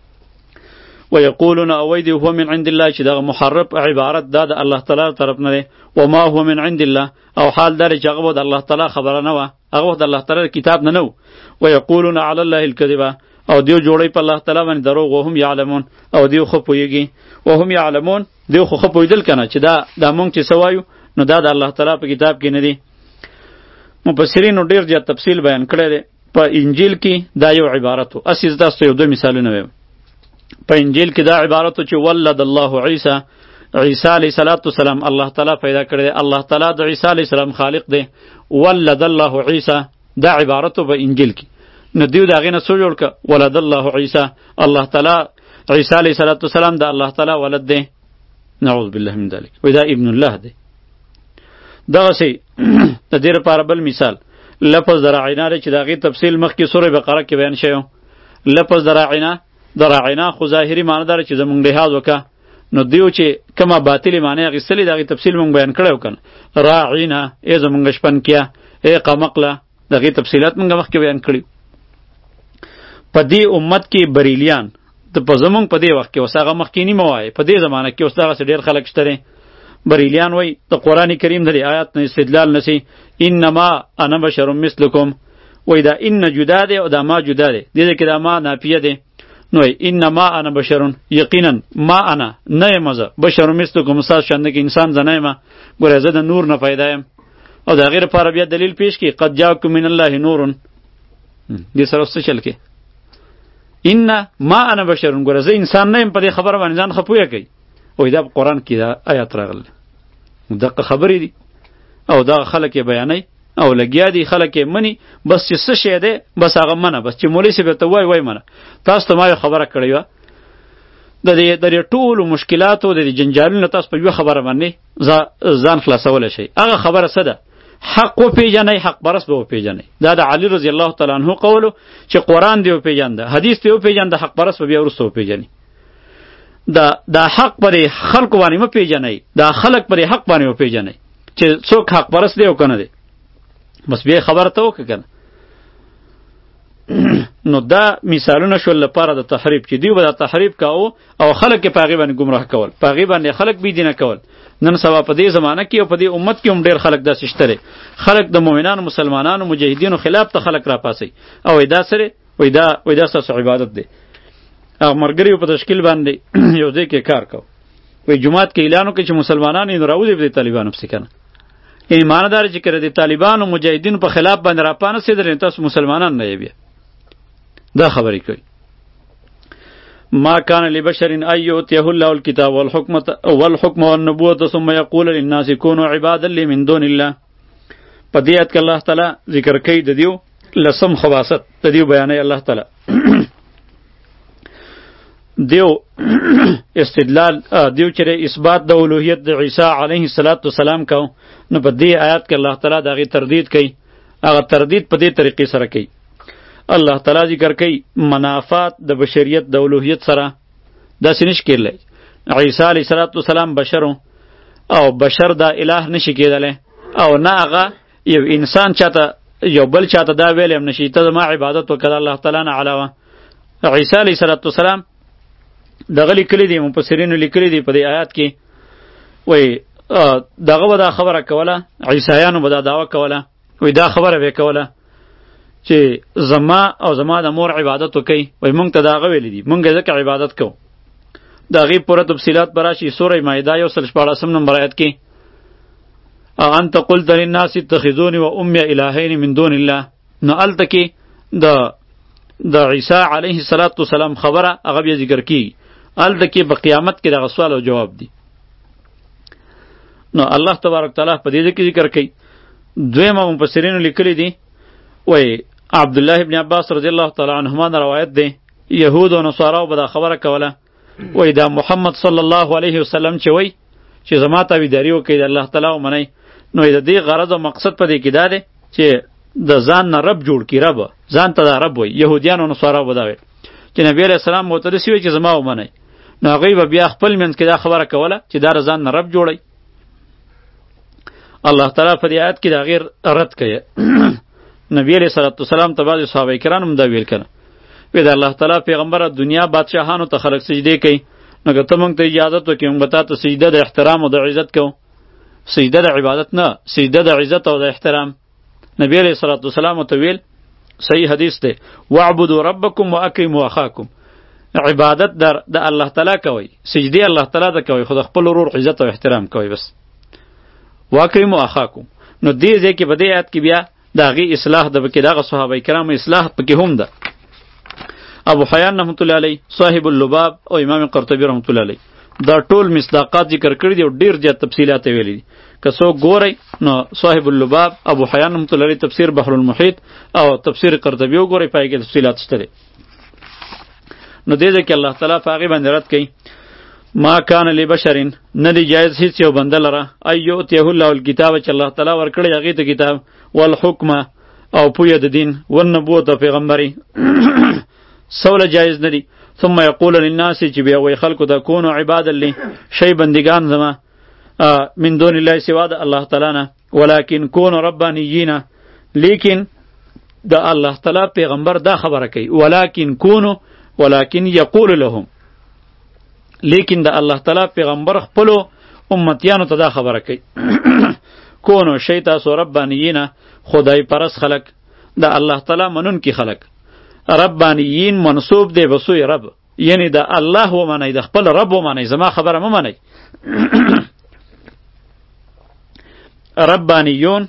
ويقولون اويدي هو من عند الله چې دغه محرف عبارت دا د الله تعالی طرف نه دی، وما هو من عند الله او حال دا چې هغه د الله تعالی خبره نه وه، هغه د الله تعالی کتاب نه نه و. ويقولون على الله الكذب او دیو جوړی په الله تعالی باندې دروغ، وهم یعلمون او دیو خو پوهیږي، وهم یعلمون دیو خو خو پوهیدل کنه چې دا دا مونږ چې سوایو نو دا د الله تعالی په کتاب کې نه دی. مفسرینو ډیر زیات تفصیل بیان کړی دی. په انجیل کې دا یو عبارت و، اساس تاسو یو دوه مثالونه ویم. په انجیل کې دا عبارت چې ولد الله عیسی، عیسی علیه السلام الله تعالی پیدا کړی دی، الله تعالی د عیسی علیه السلام خالق دی، ولد الله عیسی دا عبارت په انجیل کې. نو دیو دا غینه سو جوړ ک ولد الله عیسی، الله تعالی عیسی علیه السلام د الله تعالی ولد دی، نعوذ بالله من ذلک، و دا ابن الله دی. دغه سي د دې لپاره بل مثال لفظ دراعینا چې دا غي تفصیل مخکې سوره بقره کې بیان شوی. لفظ دراعینا دراعینا خو ظاهری معنی دار چې زمونږ لحاظ وکا، نو دیو چې کما باطلی معنی غیستلی دا غي تفصیل مونږ بیان کړو کنه. راعینا ای زمونږ شپن کیا ای قمقله دا غي تفصیلات مونږ مخکې بیان کړی. په دې امت کې بریلیان ته په زمونږ په دې وخت کې اوس هغه مخکینی مه وایې، په دې زمانه کې اوس دغسې ډېر خلک شته. بریلیان وایي د قرآن کریم د دې آیات نه استدلال نسی، انما انا بشر مثلکم، وایي دا ان جدا دی او دا ما جدا دی، دې کې دا ما نافیه دی. نو انما انا بشرون، یقینا ما انا نه یم زه بشر مثلکم، ستاسو شانده کې انسان زه نه یم، ګوره زه د نور نه پیدا یم. او د هغې لپاره بیا دلیل پیش کړي قد جاءکم من الله نور، دې سره اوس څه چل کې ان ما انا بشرون، ګوره زه انسان نه یم، په دې خبره باندې ځان ښه پوهه کوي. وایي دا په قرآن کې دا آیات راغلی، دقه خبرې دي او دغه خلک یې بیانوي او لګیا دي خلک یې مني، بس چې څه شی دی بس هغه منه، بس چې مولوي صاحب ته وایي وایي منه. تاسو ته ما یو خبره کړې وه، د دې د دې ټولو مشکلاتو د دې جنجالونو تاسو په یوه خبره باندې ځان خلاصولی شئ. هغه خبره څه ده؟ حق وپېژنئ، حق پرست به وپېژنئ. دا د علي رضی الله تعالی عنه قولو چې قرآن دې وپېژنده، حدیث دې وپېژنده، حق پرست به بیا وروسته وپېژني. دا دا حق پرې خلکو باندې مه پېژنئ، دا خلک پرې حق باندې وپېژنئ چې څوک حق پرست دی او که نه دی، بس بیا خبره ته وکړه که نه. نو دا مثالونه شول لپاره د تحریف، چې دوی به دا تحریف کاوه او خلک یې په هغې باندې ګمراه کول، په هغې باندې خلک بېدینه کول. نن سبا په دې زمانه کې او په دې امت کې هم ډېر خلک داسې شته دی، خلک د مؤمنانو مسلمانانو مجاهدینو خلاف ته خلک راپاسئ او وایي دا سره وایي دا وایي دا ستاسو عبادت دی. هغه ملګریو په تشکیل باندې یو ځای کې کار کو، وایي جومات کې اعلان وکړي چې مسلمانان یې نو راوځي په دې طالبانو پسې که نه. یعنې معنی دا چې که د طالبانو مجاهدینو په خلاف باندې راپانسېدل تاسو مسلمانان نه یې بیا دا خبرې کوي. ما کان لبشر ان یؤتیه الله الکتاب والحکمة والحکم والنبوة ثم یقول للناس کونوا عبادا لی من دون الله. په دې آیت کې الله تعالی ذکر کوي د دیو لسم خواصت د دیو بیانوي الله تعالی دیو استدلال دیو چې اثبات د الوهیت د عیسی علیه السلام کو، نو په دې آیات کې الله تعالی د هغې تردید کوي. هغه تردید په دې طریقې سره کوي، الله تعالی ذکر کوي منافات د بشریت د الوهیت سره. داسې نشي کېدلی عیسی علیه السلام بشر او بشر دا اله نشي کېدلی، او نه هغه یو انسان چاته یو بل چاته دا ویلی هم نشي ته زما عبادت وکړه الله تعالی نه علاوه. عیسی علیه السلام دغه لیکلی دی، مفسرینو لیکلی دی په دې آیات کې، وایي دغه به دا خبره کوله، عیسایانو به دا دعوه کوله، وایي دا خبره به یې کوله چې زما او زما د مور عبادت وکئ. وایي مونږ ته دا هغه ویلی دي، مونږ یې ځکه عبادت کوو. د هغې پوره تفصیلات به راشي سوره مایده یو سل شپاړسم نمبر آیت کې، انت قلت للناس اتخذوني و امي الهین من دون الله. نو هلته کې د د عیسی علیه السلام خبره هغه بیا ذکر کیږي، هلته کې په قیامت کې دغه سوال او جواب دی. نو الله تبارک تعالی په دې کې ذکر کوي. دویمه مفسرینو لیکلی دي، وایي عبدالله ابن عباس رضی الله تعالی عنهما نه روایت دی، یهود او نصاراو به دا خبره کوله، وایي دا محمد صلی الله علیه وسلم چې وایي چې زما تابعداري وکړئ د الله تعالی ومنئ، نو د دې غرض او مقصد په دې کې دا دی چې د ځان نه رب جوړ کړي، رب ځان ته دا رب وایي. یهودیان او نصاراو به دا وایي چې نبی علیه السلام ورته داسې وایي چې زما ومنئ، نو هغوی به بیا خپل منځ کې دا خبره کوله چې دا د ځان نه رب جوړئ. الله تعالی په دې آیت کې د هغې رد کوي. نبی علیه السلام ته بعضې صحابه کرام هم دا ویل کنه، وی د الله تعالی پیغمبره دنیا بادشاهانو ته خلک سجدې کوي، نو که ته موږ ته اجازت وکړې موږ به تا ته سجده د احترام او د عزت کوو. سجده د عبادت نه، سجده د عزت او د احترام. نبی علیه السلام ته ویل، صحیح حدیث دی، واعبدوا ربکم واکرموا اخاکم. عبادت در د الله تعالی کوي، سجدې الله تعالی ته کوي، خو د خپل ورور عزت او احترام کوي بس. واکرموا اخاکم. نو دې ځای کې په دې آیت کې بیا د هغې اصلاح ده، پکې دغه صحابه کرامو اصلاح پکې هم ده. ابو حیان رحمت الله علیه، صاحب اللباب او امام قرطبی رحمت الله علیه دا ټول مصداقات ذکر کړي دي او ډیر زیات تفصیلات یې ویلي دي. که څوک ګورئ نو صاحب اللباب، ابو حیان رحمت الله علیه تفسیر بحر المحیط او تفسیر قرطبی وګورئ، پای کې تفصیلات شته دي. نو دې ځکه الله تعالی په هغې باندې رد کوي، ما کان لبشر نه دی جایز هیڅ یو بنده لره ای یؤتیه الله الکتاب چې الله تعالی ورکړی هغې ته کتاب، والحکمه او پویه د دین، والنبوت او پیغمبري سوله جایز نه دی. ثم یقول للناس چې بیا وایي خلکو ته کونو عبادا لی شی بندگان زما من دون الله سوا د الله تعالی نه، ولکن کونو ربانیین، لیکن د الله تعالی پیغمبر دا خبره کوي ولکن کونو ولکن یقول لهم، لیکن د الله تعالی پیغمبر خپلو امتیانو ته دا خبره کوي کونو شی تاسو ربانیین، خدای پرست خلق، د الله تعالی منون کی خلق. ربانیین منصوب دی بسوی رب، یعنی د الله و منی، د خپل رب و منی، زما خبره مه منی. ربانیون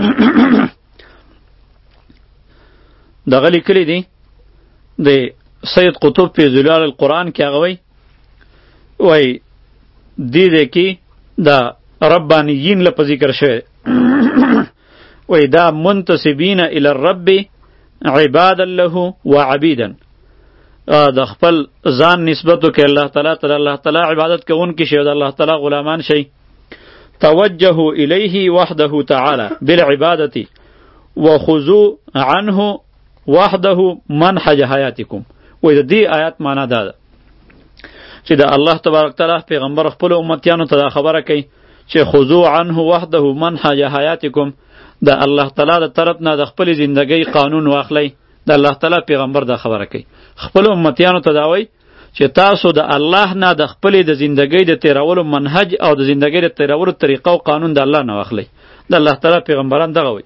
دغه لیکلی دی د سید قطب فی ظلال القرآن کې هغه وی وی دی دی کې د ربانیین لپاره ذکر شوی وی دا منتسبین الی الرب عبادا له وعبیدا، د خپل ځان نسبتو کې الله تعالی ته الله تعالی عبادت کوونکي شي او د الله تعالی غلامان شي. توجهوا الیه وحده تعالی بالعبادة وخذوا عنه وحده منحج حیاتکم. وی د دې آیات معنا دا ده چې د الله تبارک تعالی پیغمبر خپل امتیانو ته دا خبره کوي چې خذوا عنه وحده منحج حیاتکم، د الله تعالی د طرف نه د خپل زندګۍ قانون واخلئ. د الله تعالی پیغمبر دا خبره کوي خپل امتیانو ته دا وایي چې تاسو د الله نه د خپل د زندګۍ د تیرولو منهج او د زندګۍ د تیرولو طریقه او قانون د الله نه واخلئ. د الله تعالی پیغمبران دغه وایي.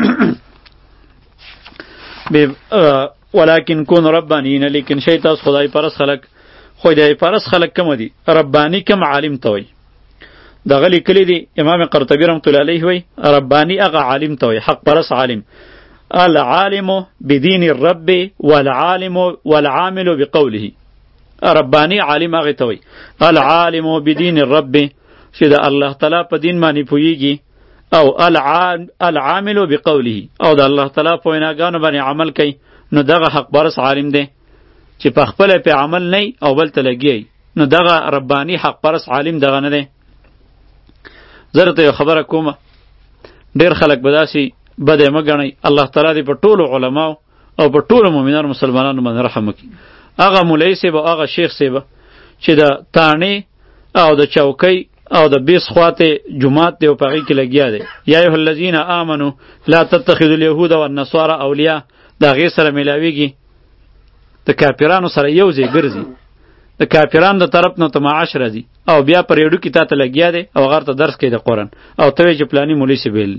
ولکن کون ربانیین، لیکن شی تاسو خدای پرست خلق. خدای پرست خلق کوم دي؟ ربانی کوم عالم ته وایي. دغه لیکلی دی امام قرطبی رحمت الله علیه وی ربانی هغه عالم ته وی، حق پرست عالم. العالم بدین الرب والعالم والعامل بقوله. ربانی عالم هغه ته وی العالم بدین الرب چې د الله تعالی په دین باندې پوهیږي، او العامل بقوله او د الله تعالی په ویناګانو باندې عمل کوي. نو دغه حق پرست عالم دی چې په خپل په عمل نه او بل ته لګي. نو دغه ربانی حق پرست عالم دغه نه دی. زه ته یو خبره کومه، ډېر خلک به داسې بده مه ګڼئ. الله تعالی دې په ټولو علماو او په ټولو مؤمنانو مسلمانانو باندې رحم وکړي. هغه مولوي صاحب او هغه شیخ صاحب چې د تاڼې او د چوکۍ او د بیس خواته جماعت دی او په هغې کې لګیا دی، یا ایها الذین آمنو لا تتخذوا اليهود والنصارى اولیاء، د هغې سره میلاویږي، د کافرانو سره یو ځای ګرځي، د کافرانو د طرف نه ته معاش راځي، او بیا په ریډیو کې تا ته لګیا دی او هغه ته درس کوي د قرآن، او ته وایې چې پلاني مولوي صاحب ویل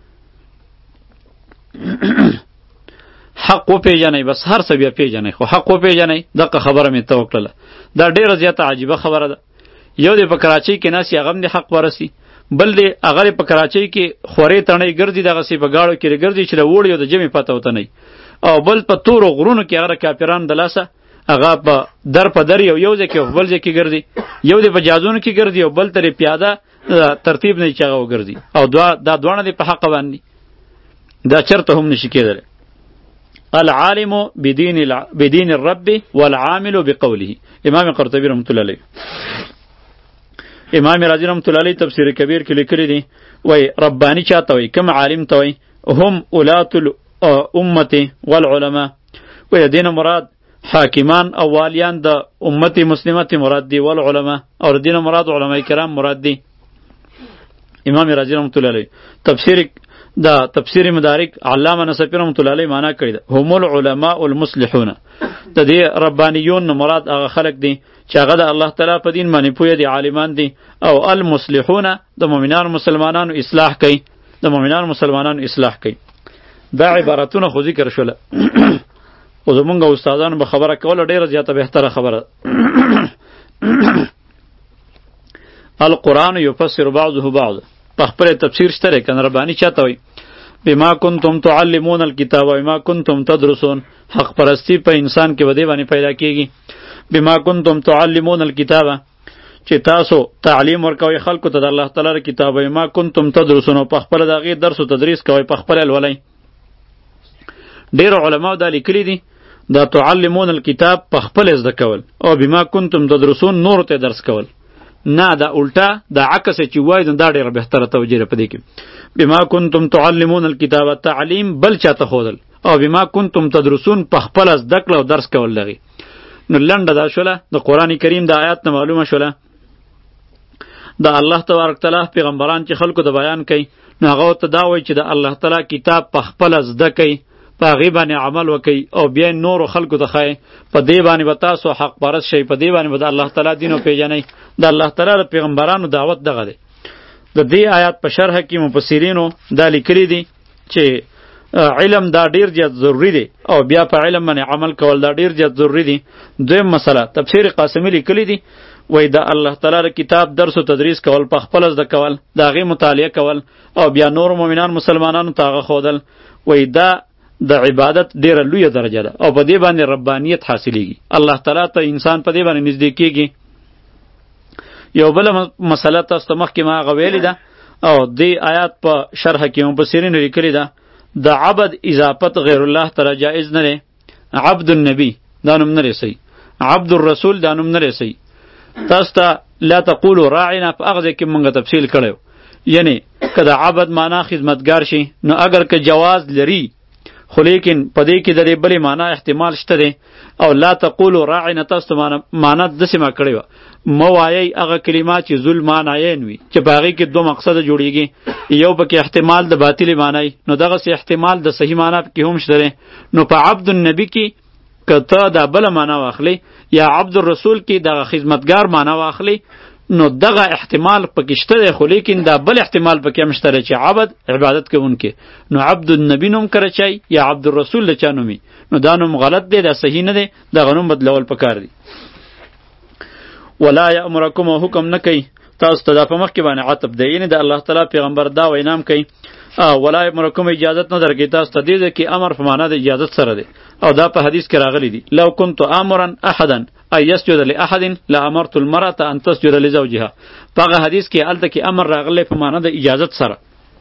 حق وپېژنئ، بس هر څه بیا پېژنئ، خو حق وپېژنئ. دغه خبره مې ته وکړله. دا ډېره زیاته عجیبه خبره ده. یو دی په کراچۍ کې ناست هغه هم د حق ورسي، بل دی هغه په کراچۍ کې خورې تڼۍ ګرځي، دغسې په ګاړو کې ګرځي چې د وړي او د جمعې پته ورته نه وي، او بل په تورو غرونو کې هغه کافران د لاسه هغه په در په در یو یو ځای کې بل ځای کې ګرځي، یو دی په جازونو کې ګرځي او بل ترې پیاده ترتیب نه چې هغه وګرځي، او دا دواړه دی په حق باندې. دا چرته هم نشي کېدلی. العالم بدین بدین الرب والعامل بقوله. امام قرطبی رحمت الله علیه. امام رازی رحمت الله علیه تفسیر کبیر کې لیکلی دی وای ربانی چاته وای؟ کوم عالم ته وای؟ هم اولات الامه والعلماء. وای دین مراد حاکمان او والیان د امت مسلمه مراد دی، والعلماء او دین مراد علماء کرام مراد دی. امام رازی رحمت الله علیه تفسیر دا تفسیر مدارک علامه نصفی رحمت الله علیه معنا کړی ده هم العلماء المصلحون. د دې ربانیون مراد هغه خلق دي چې هغه د الله تعالی په دین باندې پوهه دي، عالمان دي، او المصلحون د مؤمنانو مسلمانانو اصلاح کوي، د مؤمنانو مسلمانانو اصلاح کوي. دا عبارتونه خو ذکر شوله او زمونږ استادانو به خبره کوله ډیره زیاته بهتره خبره. القرآن یفسر بعضه بعض، په خپل تفسیر شته کنه. ربانی چاته وي؟ بما کنتم تعلمون الکتاب و بما کنتم تدرسون. حق پرستی په انسان کې بده باندې پیدا کیږي. بما کنتم تعلمون الکتاب، چې تاسو تعلیم ورکوي خلکو ته د الله تعالی کتاب، و بما کنتم تدرسون، په خپل دغه درس او تدریس کوي، په خپل ولای. ډیر علماء دا لیکلي دي دا تعلمون الکتاب په خپل زده کول، او بما کنتم تدرسون نور ته درس کول. نه دا الټا دا عکس چې وای دا ډیره بهتره توجیه پدې کې. بما کنتم تعلمون الکتاب، تعلیم بل چاته خودل، او بما کنتم تدرسون په خپل زده کول او درس کول لغي. نو لنډه دا شوله د قرآن کریم د آیات نه معلومه شوله د الله تبارک تعالی پیغمبران چې خلکو د بیان کوي، نو هغه ته دا وایي چې د الله تعالی کتاب په خپل زده کوي، په هغې باندې عمل وکئ او بیا نورو خلکو ته ښایئ. په دې باندې به تاسو حق پرست شئ، په دې باندې به د الله تعالی دین وپېژنئ. د الله تعالی د پیغمبرانو دعوت دغه دی. د دې آیات په شرحه کې مفسرینو دا لیکلي دي چې علم دا ډیر زیات ضروری دی او بیا په علم باندې عمل کول دا ډیر زیات ضروری دی. دویم مسله تفسیر قاسمی لیکلی دی، وای دا الله تعالی د کتاب درس او تدریس کول، په خپل زده کول، دا غي مطالعه کول او بیا نور مؤمنان مسلمانانو ته هغه خودل، وای دا د عبادت ډیره لویه درجه ده او په دې باندې ربانیت حاصلیږي. الله تعالی ته انسان په دې باندې نږدې کیږي. یو بل مسله تاسو ته مخکې ما هغه ویلې ده او دې آیات په شرح کې مفسرین لیکلي ده د عبد اضافت غیر الله ته جایز نه دی. عبد النبی دا نوم نه رسی، عبد الرسول دا نوم نه رسی. تاسو ته لا تقولوا راعنا په هغه ځای کې مونږ تفصیل کړی، یعنی که د عبد معنا خدمتګار شي نو اگر که جواز لري، خو لیکن په دې کې د دې بلې معنا احتمال شته دی. او لا تقولوا راعنا تاسو ته معنا داسې ما کړې وه، مه وایئ هغه کلمات چې ذل معنیین وي چې په هغې کې دوه مقصده جوړیږي، یو پکې احتمال د باطلې معنی، نو دغسې احتمال د صحیح معنا پکې هم شته دی. نو په عبد النبی کې که ته دا بله معنا واخلې یا عبد الرسول کې دغه خدمتګار معنا واخلې نو دغه احتمال پکې شته دی، خو لیکن دا بل احتمال پکې هم شته دی چې عبد عبادت کوونکی، نو عبد النبی نوم کړی چای یا عبد الرسول د چا نومي، نو دا نوم غلط دی، دا صحیح نه دی، دغه نوم بدلول پکار دی. ولا یامرکم او حکم نه کوي تاسو ته دا په مخکې باندې عطب دی، یعنی د الله تعالی پیغمبر دا وینام کوي. ولا یامرکم اجازت نه درکوي تاسو ته، دې کې امر په معنا د اجازت سره دی او دا په حدیث کې راغلی دی. لو كنت امرا احدا ان يسجد لاحد لامرت المرأة ان تسجد لزوجها. په هغه حدیث کې الته کې امر راغلی په معنا د اجازت سره.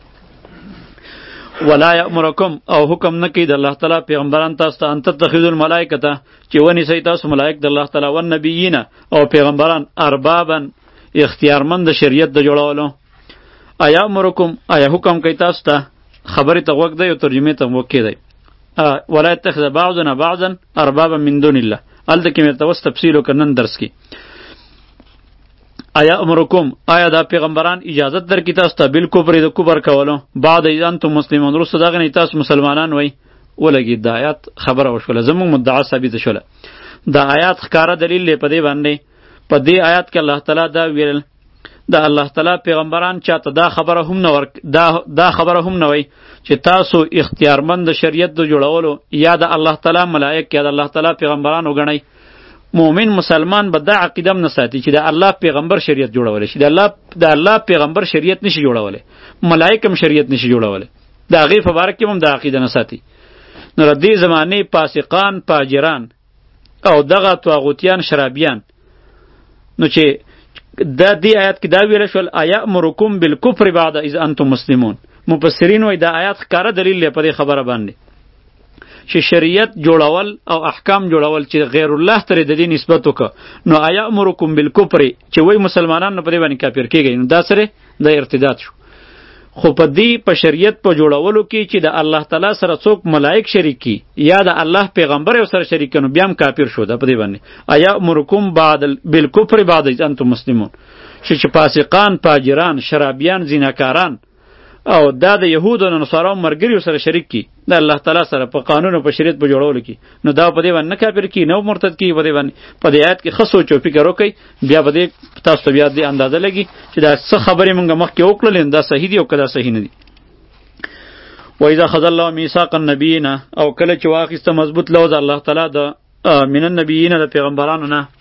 ولا یامرکم او حکم نه کوي د الله تعالی پیغمبران تاسو ته ان تتخذوا الملائکه چې ونیسئ تاسو ملائک د الله تعالی او نبیین او پیغمبران اربابا اختیارمند د شریعت د جوړولو. آیا امرکم آیا حکم کوي تاسو ته، خبرې ته غوږ دی او ترجمې ته غوږ کېدی. ولا يتخذ بعضنا بعضا اربابا من دون الله، هلته کې مې ته اوس تفصیل وکړ نن درس کې. آیا امرکم آیا دا پیغمبران اجازت درکړي تاسو ته بالکفر د کفر کولو بعد اذ انتم مسلمون، وروسته دغه نه تاسو مسلمانان وئ. ولګي د آیات خبره وشوله، زموږ مدعا ثابته شوله. دا آیات ښکاره دلیل دی په دې باندې. په دې آیات کې الله تعالی دا ویل د الله تعالی پیغمبران چاته دا خبره هم نه ورک دا دا خبره هم نه وای چې تاسو اختیارمند شریعت د جوړولو یا د الله تعالی ملائک یا د الله تعالی پیغمبران وګڼئ. مؤمن مسلمان به دا عقیده نه ساتي چې د الله پیغمبر شریعت جوړولی شي، د الله د الله پیغمبر شریعت نشي جوړولی، ملائک هم شریعت نشي جوړولی، د هغې په باره کې هم دا عقیده نه ساتي. نو د دې زمانې فاسقان فاجران او دغه طاغوتیان شرابیان، نو چې دا دی آیات کې دا ویل شول آیا امرکم بالکفر بعد اذ انتم مسلمون. مفسرین وایي دا آیات ښکاره دلیل دی په دې خبره باندې چې شریعت جوړول او احکام جوړول چې غیر الله ته د دې نسبت وکړه، نو آیا امرکم بالکفر چې وایي مسلمانان نه په دې باندې کافر کېږي، نو دا سره د ارتداد شو. خو په دې په شریعت په جوړولو کې چې د الله تعالی سره څوک ملائک شریک کی یا د الله پیغمبر یو سره شریک کنو بیا هم کافر شو. دا په دې باندې آیا امرکم بعد بالکفر بعد اذ انتم مسلمون، چې فاسقان فاجران شرابیان زیناکاران او دا د یهود او نصارا مرګري سره شریک کی د الله تعالی سره په قانون او په شریعت په جوړولو کې، نو دا په دې باندې نه کافر کی نو مرتد کی. په دې باندې په دې آیات کې خاصو چوپی کرو کوي، بیا به دې تاسو بیا دې اندازه لګي چې دا څه خبرې مونږ مخکې وکړلې دا صحیح دي او کدا صحیح نه دي. و اذا خذ الله ميثاق النبيين او کله چې واخیسته مضبوط لوز الله تعالی د من النبیین د پیغمبرانو نه